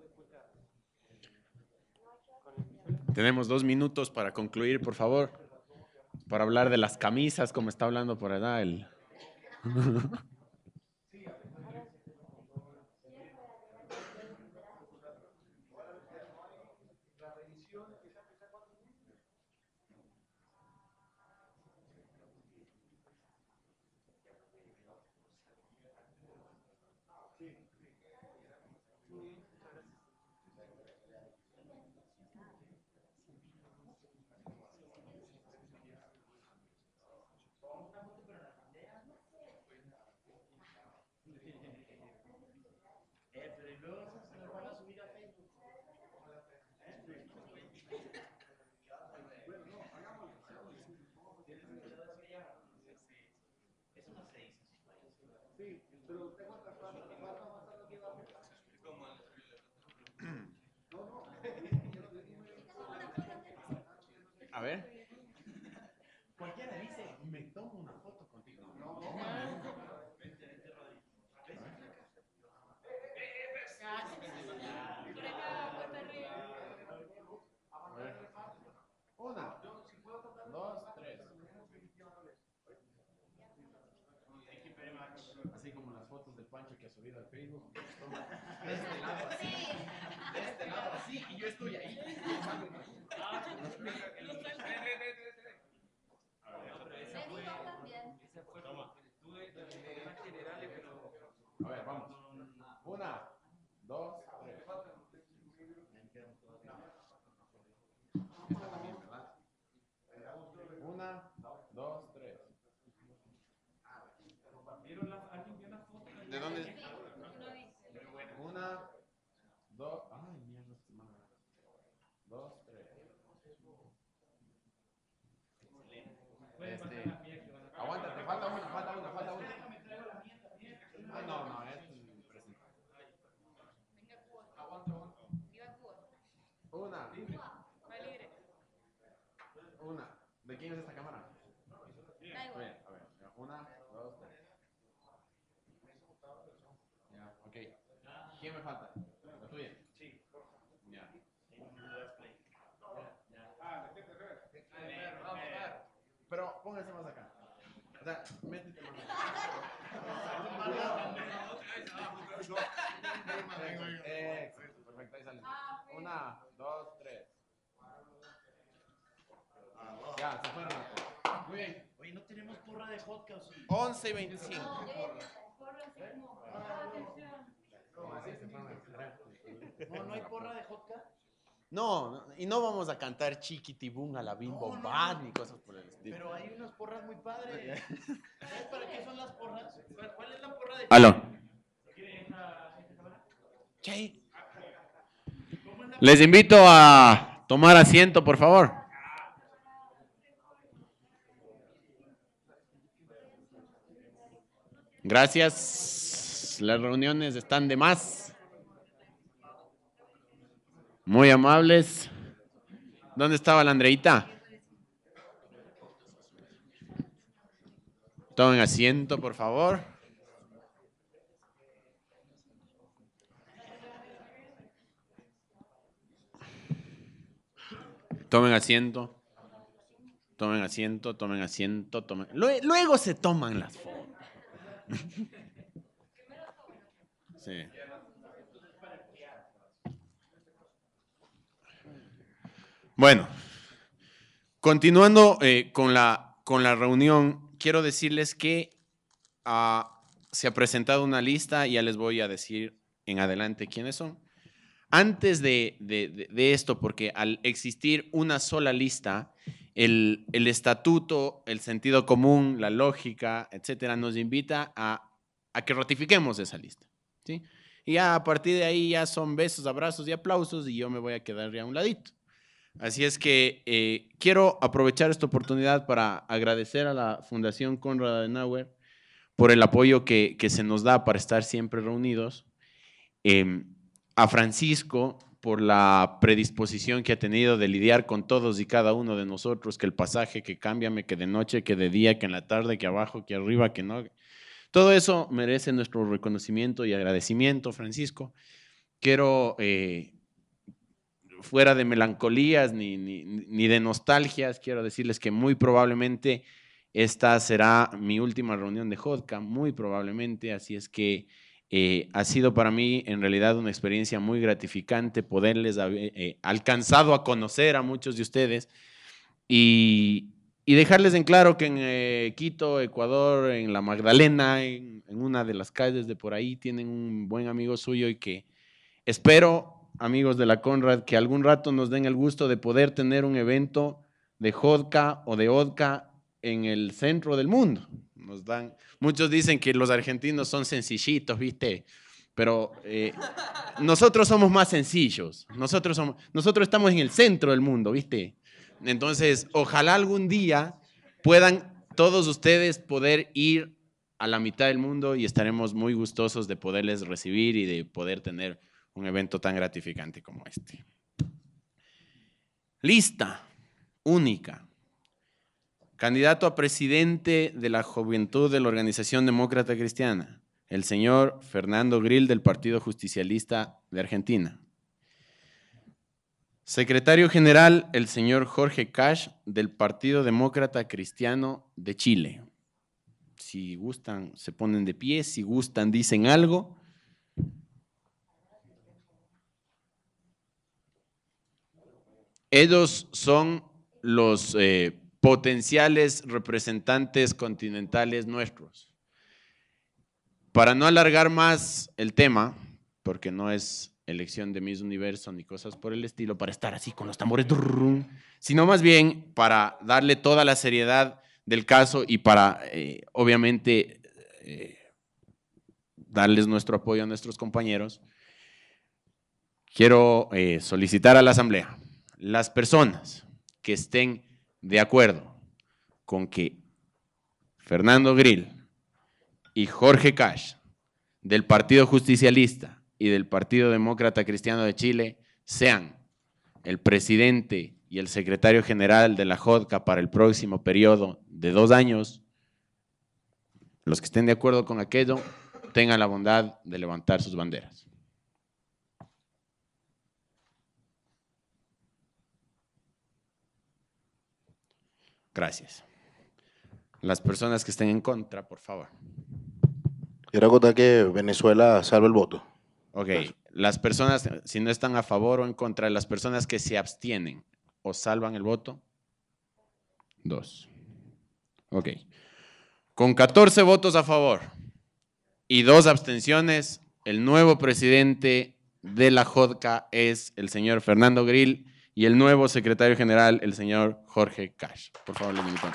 Tenemos dos minutos para concluir, por favor, para hablar de las camisas, como está hablando por allá el... A ver. Cualquiera dice, me tomo una foto contigo. No, no, no. Una, dos, tres. Así como las fotos del Pancho que ha subido al Facebook. De este lado así. De este lado así. Y yo estoy ahí. A ver, vamos. Una, dos, tres. Esta también, ¿verdad? Una, dos, tres. ¿De dónde? Una, dos. Ay, mierda, esta semana. Dos, tres. Este. Aguántate, falta una, falta una, falta una. Ah, no, no, es presente. Una. Una. ¿De quién es esta cámara? Bien, a ver, una, dos, tres. Ya, ok. ¿Quién me falta? ¿La tuya? Sí. Ya. Pero póngase más acá. O sea, métete más acá. Exacto, perfecto, ahí sale. Una, dos, tres. Ya, se fueron. Muy bien. Oye, ¿no tenemos porra de vodka o sí? once y veinticinco. No, no hay porra de vodka. No, no, y no vamos a cantar Chiquitibum a la Bimbo No, no, Bad no. ni cosas por el estilo. Pero hay unas porras muy padres. ¿Sabes para qué son las porras? ¿Cuál es la porra de Aló. Sí. Les invito a tomar asiento, por favor. Gracias. Las reuniones están de más. Muy amables. ¿Dónde estaba la Andreita? Tomen asiento, por favor. Tomen asiento. Tomen asiento, tomen asiento, tomen. Luego se toman las fotos. Sí. Bueno, continuando eh, con, la, con la reunión, quiero decirles que uh, se ha presentado una lista y ya les voy a decir en adelante quiénes son. Antes de, de, de, de esto, porque al existir una sola lista, el, el estatuto, el sentido común, la lógica, etcétera, nos invita a, a que ratifiquemos esa lista, ¿sí? Y ya a partir de ahí ya son besos, abrazos y aplausos y yo me voy a quedar ya a un ladito. Así es que eh, quiero aprovechar esta oportunidad para agradecer a la Fundación Konrad Adenauer por el apoyo que, que se nos da para estar siempre reunidos, eh, a Francisco por la predisposición que ha tenido de lidiar con todos y cada uno de nosotros, que el pasaje, que cámbiame, que de noche, que de día, que en la tarde, que abajo, que arriba, que no. Todo eso merece nuestro reconocimiento y agradecimiento, Francisco. quiero, eh, fuera de melancolías ni, ni, ni de nostalgias, quiero decirles que muy probablemente esta será mi última reunión de Jodca, muy probablemente, así es que eh, ha sido para mí en realidad una experiencia muy gratificante poderles haber eh, alcanzado a conocer a muchos de ustedes y, y dejarles en claro que en eh, Quito, Ecuador, en La Magdalena, en, en una de las calles de por ahí, tienen un buen amigo suyo y que espero, amigos de la Conrad, que algún rato nos den el gusto de poder tener un evento de Jodca o de Odca en el centro del mundo. Nos dan, muchos dicen que los argentinos son sencillitos, ¿viste? Pero eh, nosotros somos más sencillos. Nosotros, somos, nosotros estamos en el centro del mundo, ¿viste? Entonces, ojalá algún día puedan todos ustedes poder ir a la mitad del mundo y estaremos muy gustosos de poderles recibir y de poder tener un evento tan gratificante como este. Lista única. Candidato a presidente de la Juventud de la Organización Demócrata Cristiana, el señor Fernando Grill del Partido Justicialista de Argentina. Secretario General, el señor Jorge Cash del Partido Demócrata Cristiano de Chile. Si gustan, se ponen de pie, si gustan, dicen algo. Ellos son los eh, potenciales representantes continentales nuestros. Para no alargar más el tema, porque no es elección de Miss Universo ni cosas por el estilo, para estar así con los tambores, sino más bien para darle toda la seriedad del caso y para, eh, obviamente, eh, darles nuestro apoyo a nuestros compañeros, quiero eh, solicitar a la Asamblea, las personas que estén de acuerdo con que Fernando Grill y Jorge Cash del Partido Justicialista y del Partido Demócrata Cristiano de Chile sean el presidente y el secretario general de la Jodca para el próximo periodo de dos años, los que estén de acuerdo con aquello tengan la bondad de levantar sus banderas. Gracias. Las personas que estén en contra, por favor. Quiero acotar que Venezuela salva el voto. Ok, las personas, si no están a favor o en contra, las personas que se abstienen o salvan el voto. Dos. Ok. Con catorce votos a favor y dos abstenciones, el nuevo presidente de la Jodca es el señor Fernando Grill y el nuevo secretario general, el señor Jorge Cash. Por favor, le invitamos.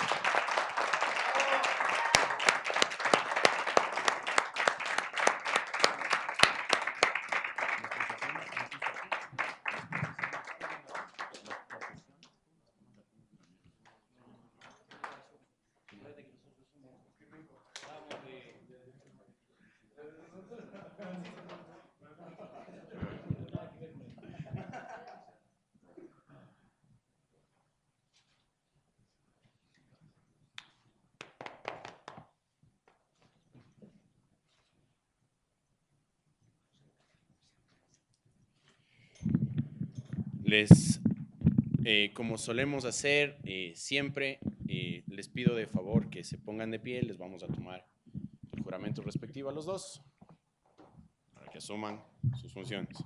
Les, eh, como solemos hacer eh, siempre, eh, les pido de favor que se pongan de pie, les vamos a tomar el juramento respectivo a los dos, para que asuman sus funciones.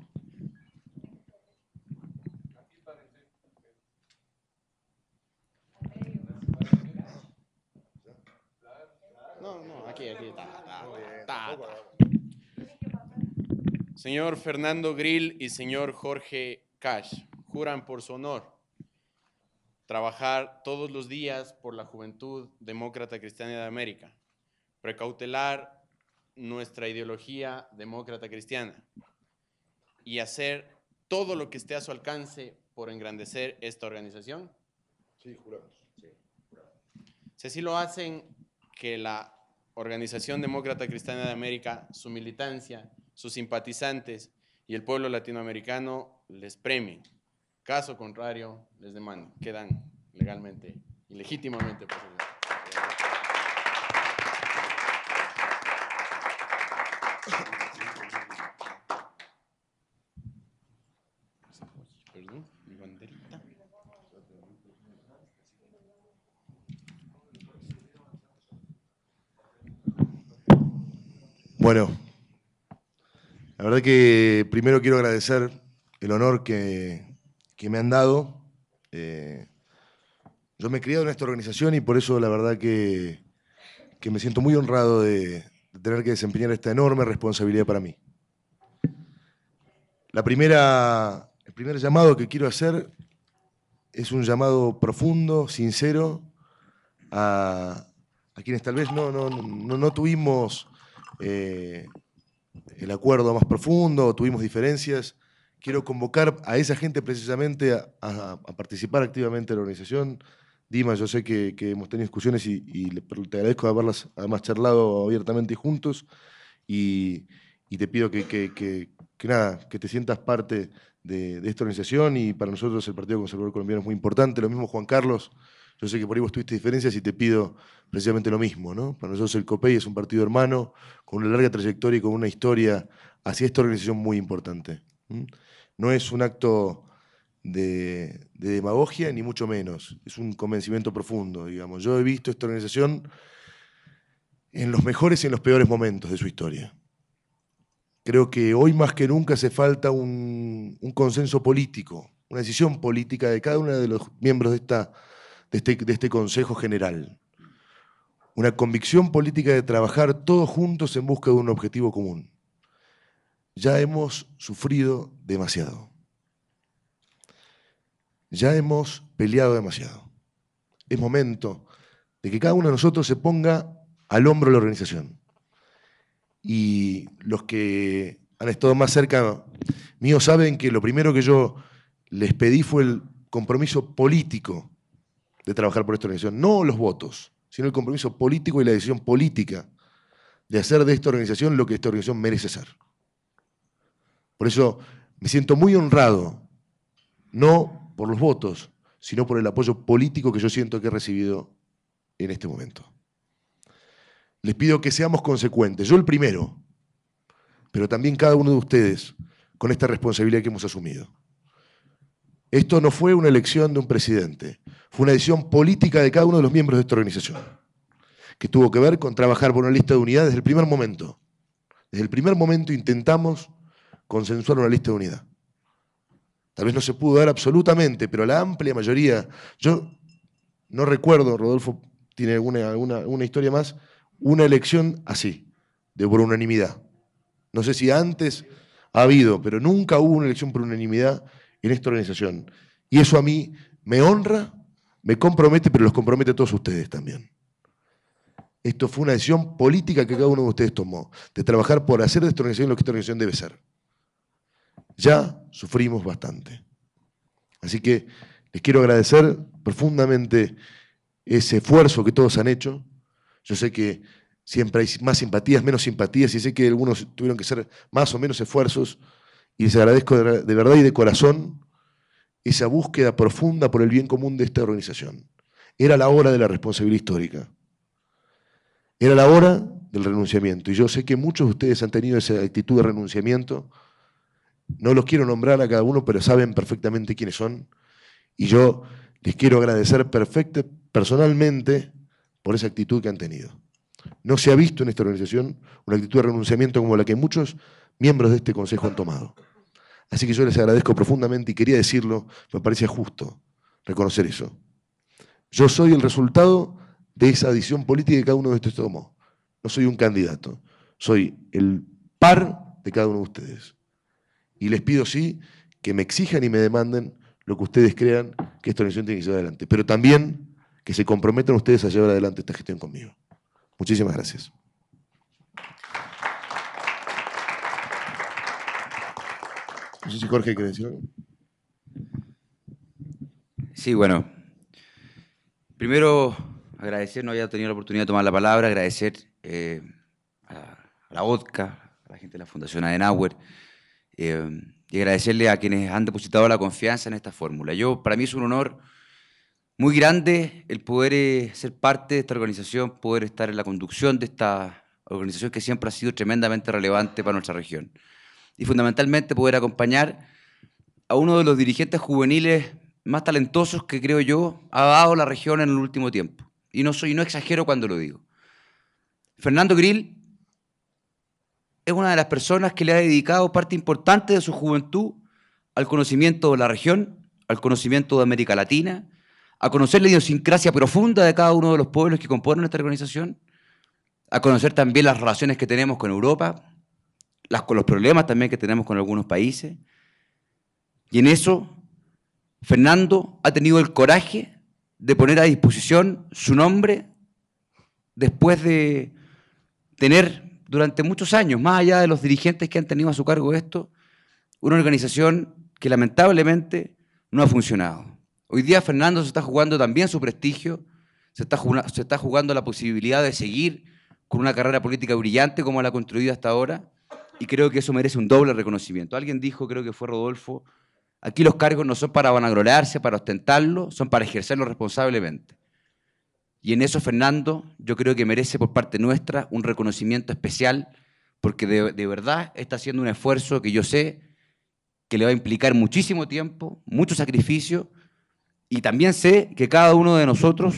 No, no, aquí, aquí, está, está, está, está. Señor Fernando Grill y señor Jorge Cash, juran por su honor trabajar todos los días por la Juventud Demócrata Cristiana de América, precautelar nuestra ideología demócrata cristiana y hacer todo lo que esté a su alcance por engrandecer esta organización. Sí, juramos. Sí, juramos. Si así lo hacen, que la Organización Demócrata Cristiana de América, su militancia, sus simpatizantes y el pueblo latinoamericano les premien. Caso contrario, les demando, quedan legalmente y legítimamente procesados. Bueno, la verdad que primero quiero agradecer el honor que, que me han dado. Eh, yo me he criado en esta organización y por eso la verdad que, que me siento muy honrado de, de tener que desempeñar esta enorme responsabilidad para mí. La primera, el primer llamado que quiero hacer es un llamado profundo, sincero, a, a quienes tal vez no, no, no, no tuvimos eh, el acuerdo más profundo, tuvimos diferencias. Quiero convocar a esa gente precisamente a, a, a participar activamente en la organización. Dima, yo sé que, que hemos tenido discusiones y, y le, te agradezco haberlas además charlado abiertamente y juntos. Y, y te pido que, que, que, que, nada, que te sientas parte de, de esta organización, y para nosotros el Partido Conservador Colombiano es muy importante. Lo mismo Juan Carlos, yo sé que por ahí vos tuviste diferencias y te pido precisamente lo mismo, ¿no? Para nosotros el COPEI es un partido hermano, con una larga trayectoria y con una historia hacia esta organización muy importante. ¿Mm? No es un acto de, de demagogia, ni mucho menos. Es un convencimiento profundo, digamos. Yo he visto esta organización en los mejores y en los peores momentos de su historia. Creo que hoy más que nunca hace falta un, un consenso político, una decisión política de cada uno de los miembros de, esta, de, este, de este Consejo General. Una convicción política de trabajar todos juntos en busca de un objetivo común. Ya hemos sufrido demasiado. Ya hemos peleado demasiado. Es momento de que cada uno de nosotros se ponga al hombro de la organización. Y los que han estado más cerca mío saben que lo primero que yo les pedí fue el compromiso político de trabajar por esta organización. No los votos, sino el compromiso político y la decisión política de hacer de esta organización lo que esta organización merece ser. Por eso me siento muy honrado, no por los votos, sino por el apoyo político que yo siento que he recibido en este momento. Les pido que seamos consecuentes, yo el primero, pero también cada uno de ustedes, con esta responsabilidad que hemos asumido. Esto no fue una elección de un presidente, fue una decisión política de cada uno de los miembros de esta organización, que tuvo que ver con trabajar por una lista de unidad desde el primer momento. Desde el primer momento intentamos consensuar una lista de unidad. Tal vez no se pudo dar absolutamente, pero la amplia mayoría, yo no recuerdo, Rodolfo tiene alguna, alguna, alguna historia más, una elección así, de por unanimidad. No sé si antes ha habido, pero nunca hubo una elección por unanimidad en esta organización. Y eso a mí me honra, me compromete, pero los compromete a todos ustedes también. Esto fue una decisión política que cada uno de ustedes tomó, de trabajar por hacer de esta organización lo que esta organización debe ser. Ya sufrimos bastante. Así que les quiero agradecer profundamente ese esfuerzo que todos han hecho. Yo sé que siempre hay más simpatías, menos simpatías, y sé que algunos tuvieron que hacer más o menos esfuerzos, y les agradezco de verdad y de corazón esa búsqueda profunda por el bien común de esta organización. Era la hora de la responsabilidad histórica. Era la hora del renunciamiento, y yo sé que muchos de ustedes han tenido esa actitud de renunciamiento. No los quiero nombrar a cada uno, pero saben perfectamente quiénes son, y yo les quiero agradecer perfecta, personalmente por esa actitud que han tenido. No se ha visto en esta organización una actitud de renunciamiento como la que muchos miembros de este Consejo han tomado. Así que yo les agradezco profundamente, y quería decirlo, me parecía justo reconocer eso. Yo soy el resultado de esa decisión política que cada uno de ustedes tomó. No soy un candidato, soy el par de cada uno de ustedes. Y les pido, sí, que me exijan y me demanden lo que ustedes crean que esta organización tiene que llevar adelante, pero también que se comprometan ustedes a llevar adelante esta gestión conmigo. Muchísimas gracias. No sé si Jorge quiere decir algo. Sí, bueno. Primero, agradecer, no había tenido la oportunidad de tomar la palabra, agradecer eh, a, a la ODCA, a la gente de la Fundación Adenauer, eh, y agradecerle a quienes han depositado la confianza en esta fórmula. Yo, para mí es un honor muy grande el poder eh, ser parte de esta organización, poder estar en la conducción de esta organización que siempre ha sido tremendamente relevante para nuestra región. Y fundamentalmente poder acompañar a uno de los dirigentes juveniles más talentosos que creo yo ha dado la región en el último tiempo. Y no, soy, no exagero cuando lo digo. Fernando Grill es una de las personas que le ha dedicado parte importante de su juventud al conocimiento de la región, al conocimiento de América Latina, a conocer la idiosincrasia profunda de cada uno de los pueblos que componen nuestra organización, a conocer también las relaciones que tenemos con Europa, las, con los problemas también que tenemos con algunos países. Y en eso, Fernando ha tenido el coraje de poner a disposición su nombre después de tener durante muchos años, más allá de los dirigentes que han tenido a su cargo esto, una organización que lamentablemente no ha funcionado. Hoy día Fernando se está jugando también su prestigio, se está, se está jugando la posibilidad de seguir con una carrera política brillante como la ha construido hasta ahora, y creo que eso merece un doble reconocimiento. Alguien dijo, creo que fue Rodolfo, aquí los cargos no son para vanagloriarse, para ostentarlo, son para ejercerlo responsablemente. Y en eso Fernando yo creo que merece por parte nuestra un reconocimiento especial, porque de, de verdad está haciendo un esfuerzo que yo sé que le va a implicar muchísimo tiempo, mucho sacrificio, y también sé que cada uno de nosotros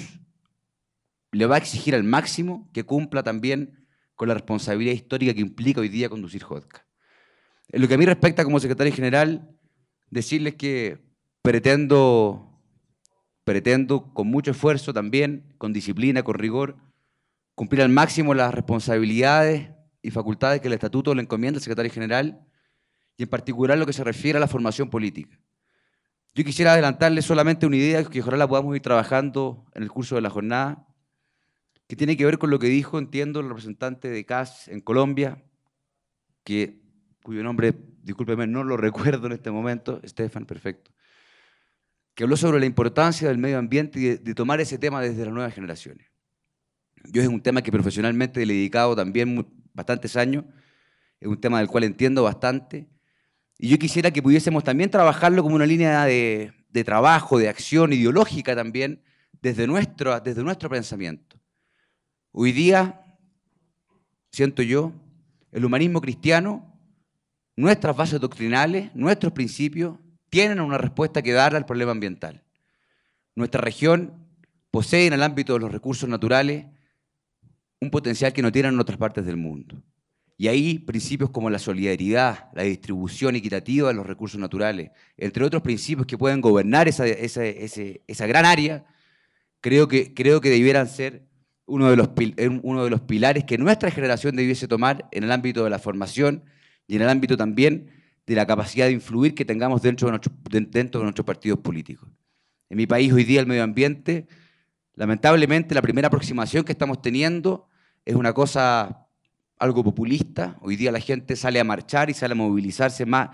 le va a exigir al máximo que cumpla también con la responsabilidad histórica que implica hoy día conducir J O D C A. En lo que a mí respecta como secretario general, decirles que pretendo, pretendo con mucho esfuerzo también, con disciplina, con rigor, cumplir al máximo las responsabilidades y facultades que el estatuto le encomienda al secretario general, y en particular lo que se refiere a la formación política. Yo quisiera adelantarles solamente una idea que ojalá la podamos ir trabajando en el curso de la jornada, que tiene que ver con lo que dijo, entiendo, el representante de C A S en Colombia, que, cuyo nombre, discúlpeme, no lo recuerdo en este momento, Estefan, perfecto, que habló sobre la importancia del medio ambiente y de, de tomar ese tema desde las nuevas generaciones. Yo es un tema que profesionalmente le he dedicado también muy, bastantes años, es un tema del cual entiendo bastante, y yo quisiera que pudiésemos también trabajarlo como una línea de, de trabajo, de acción ideológica también, desde nuestro, desde nuestro pensamiento. Hoy día, siento yo, el humanismo cristiano, nuestras bases doctrinales, nuestros principios, tienen una respuesta que dar al problema ambiental. Nuestra región posee en el ámbito de los recursos naturales un potencial que no tienen en otras partes del mundo. Y ahí principios como la solidaridad, la distribución equitativa de los recursos naturales, entre otros principios que pueden gobernar esa, esa, esa, esa gran área, creo que, creo que debieran ser uno de, los, uno de los pilares que nuestra generación debiese tomar en el ámbito de la formación y en el ámbito también de la capacidad de influir que tengamos dentro de, nuestro, dentro de nuestros partidos políticos. En mi país hoy día el medio ambiente, lamentablemente la primera aproximación que estamos teniendo es una cosa algo populista. Hoy día la gente sale a marchar y sale a movilizarse más,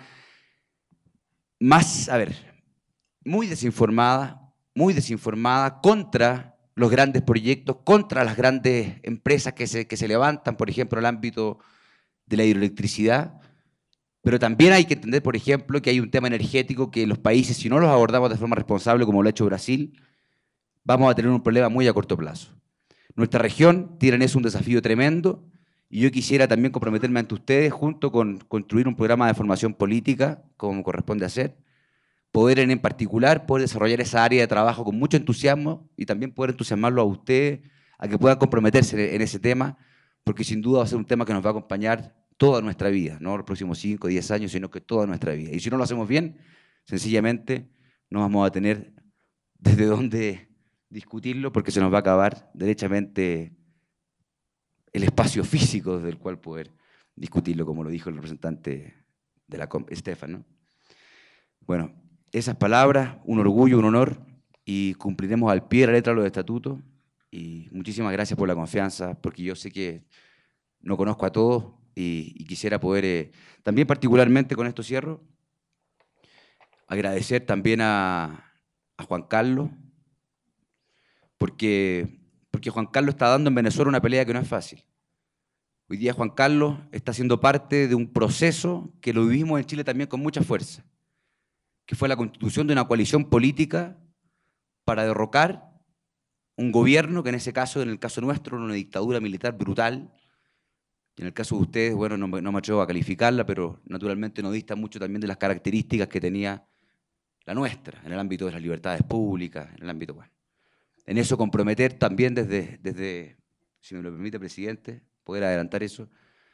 más, a ver, muy desinformada, muy desinformada contra los grandes proyectos, contra las grandes empresas que se, que se levantan, por ejemplo, en el ámbito de la hidroelectricidad. Pero también hay que entender, por ejemplo, que hay un tema energético que los países, si no los abordamos de forma responsable, como lo ha hecho Brasil, vamos a tener un problema muy a corto plazo. Nuestra región tiene en eso un desafío tremendo, y yo quisiera también comprometerme ante ustedes, junto con construir un programa de formación política, como corresponde hacer, poder en, en particular poder desarrollar esa área de trabajo con mucho entusiasmo y también poder entusiasmarlo a ustedes a que puedan comprometerse en ese tema, porque sin duda va a ser un tema que nos va a acompañar toda nuestra vida, no los próximos cinco, diez años, sino que toda nuestra vida. Y si no lo hacemos bien, sencillamente no vamos a tener desde dónde discutirlo, porque se nos va a acabar derechamente el espacio físico del cual poder discutirlo, como lo dijo el representante de la Estefan, ¿no? Bueno, esas palabras, un orgullo, un honor, y cumpliremos al pie de la letra los estatutos, y muchísimas gracias por la confianza, porque yo sé que no conozco a todos, y, y quisiera poder, eh, también particularmente con esto cierro, agradecer también a, a Juan Carlos, porque... porque Juan Carlos está dando en Venezuela una pelea que no es fácil. Hoy día Juan Carlos está siendo parte de un proceso que lo vivimos en Chile también con mucha fuerza, que fue la constitución de una coalición política para derrocar un gobierno que en ese caso, en el caso nuestro, era una dictadura militar brutal, y en el caso de ustedes, bueno, no, no me atrevo a calificarla, pero naturalmente no dista mucho también de las características que tenía la nuestra, en el ámbito de las libertades públicas, en el ámbito, bueno. En eso comprometer también desde, desde, si me lo permite, presidente, poder adelantar eso,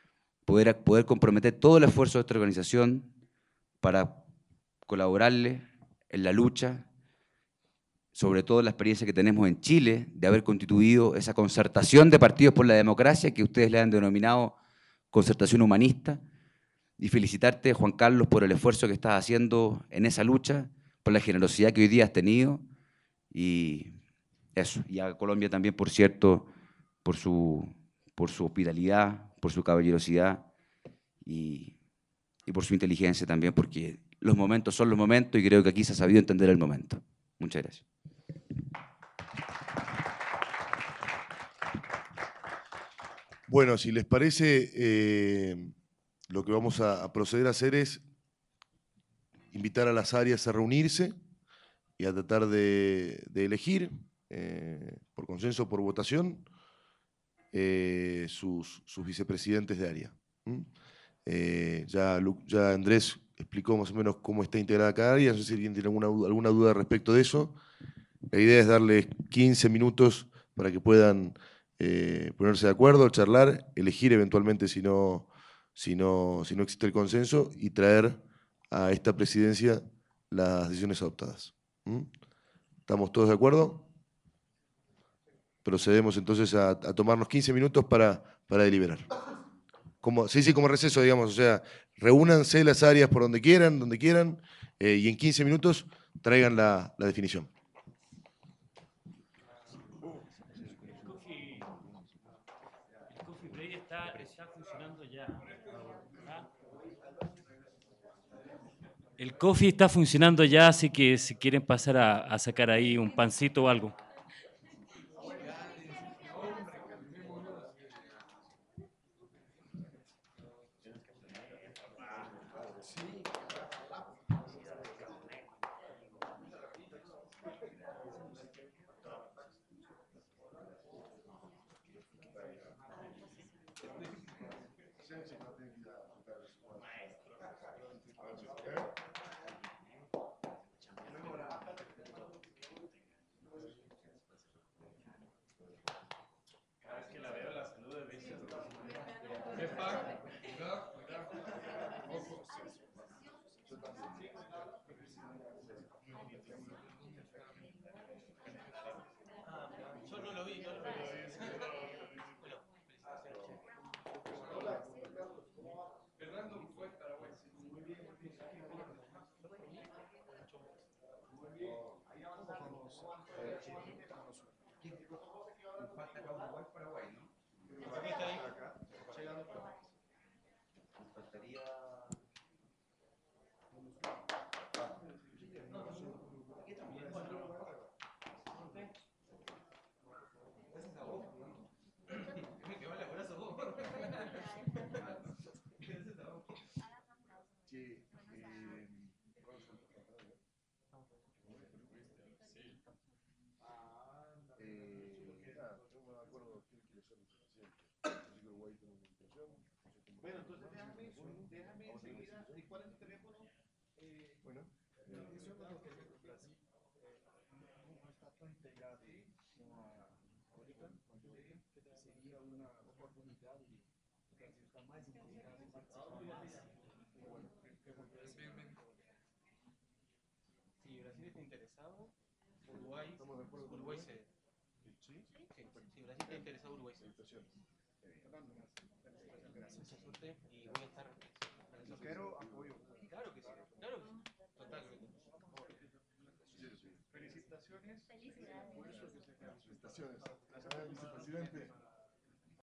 poder, poder comprometer todo el esfuerzo de esta organización para colaborarle en la lucha, sobre todo la experiencia que tenemos en Chile, de haber constituido esa concertación de partidos por la democracia, que ustedes le han denominado concertación humanista, y felicitarte, Juan Carlos, por el esfuerzo que estás haciendo en esa lucha, por la generosidad que hoy día has tenido, y eso, y a Colombia también, por cierto, por su, por su hospitalidad, por su caballerosidad, y, y por su inteligencia también, porque los momentos son los momentos, y creo que aquí se ha sabido entender el momento. Muchas gracias. Bueno, si les parece, eh, lo que vamos a, a proceder a hacer es invitar a las áreas a reunirse y a tratar de, de elegir, eh, por consenso, por votación, eh, sus, sus vicepresidentes de área. ¿Mm? Eh, ya, Lu- ya Andrés explicó más o menos cómo está integrada cada área, no sé si alguien tiene alguna, duda- alguna duda respecto de eso. La idea es darles quince minutos para que puedan eh, ponerse de acuerdo, charlar, elegir eventualmente si no, si, no, si no existe el consenso y traer a esta presidencia las decisiones adoptadas. ¿Mm? ¿Estamos todos de acuerdo? Procedemos entonces a, a tomarnos quince minutos para, para deliberar. Como, sí, sí, como receso, digamos, o sea, reúnanse las áreas por donde quieran, donde quieran, eh, y en quince minutos traigan la, la definición. El coffee está funcionando ya, así que si quieren pasar a, a sacar ahí un pancito o algo. Bueno, entonces déjame, déjame enseguida. ¿Y cuál es mi teléfono? Eh, bueno, no está tan integrado como ahorita, sería una oportunidad y está más integrado y participar. Bueno, si Brasil está interesado, Uruguay, Uruguay se. ¿Sí? Sí, si Brasil está interesado, Uruguay se. Mucha suerte y voy a estar. Yo quiero apoyo. Claro que sí, claro que sí. Totalmente. Felicitaciones. Felicidades. Felicitaciones. Gracias, vicepresidente.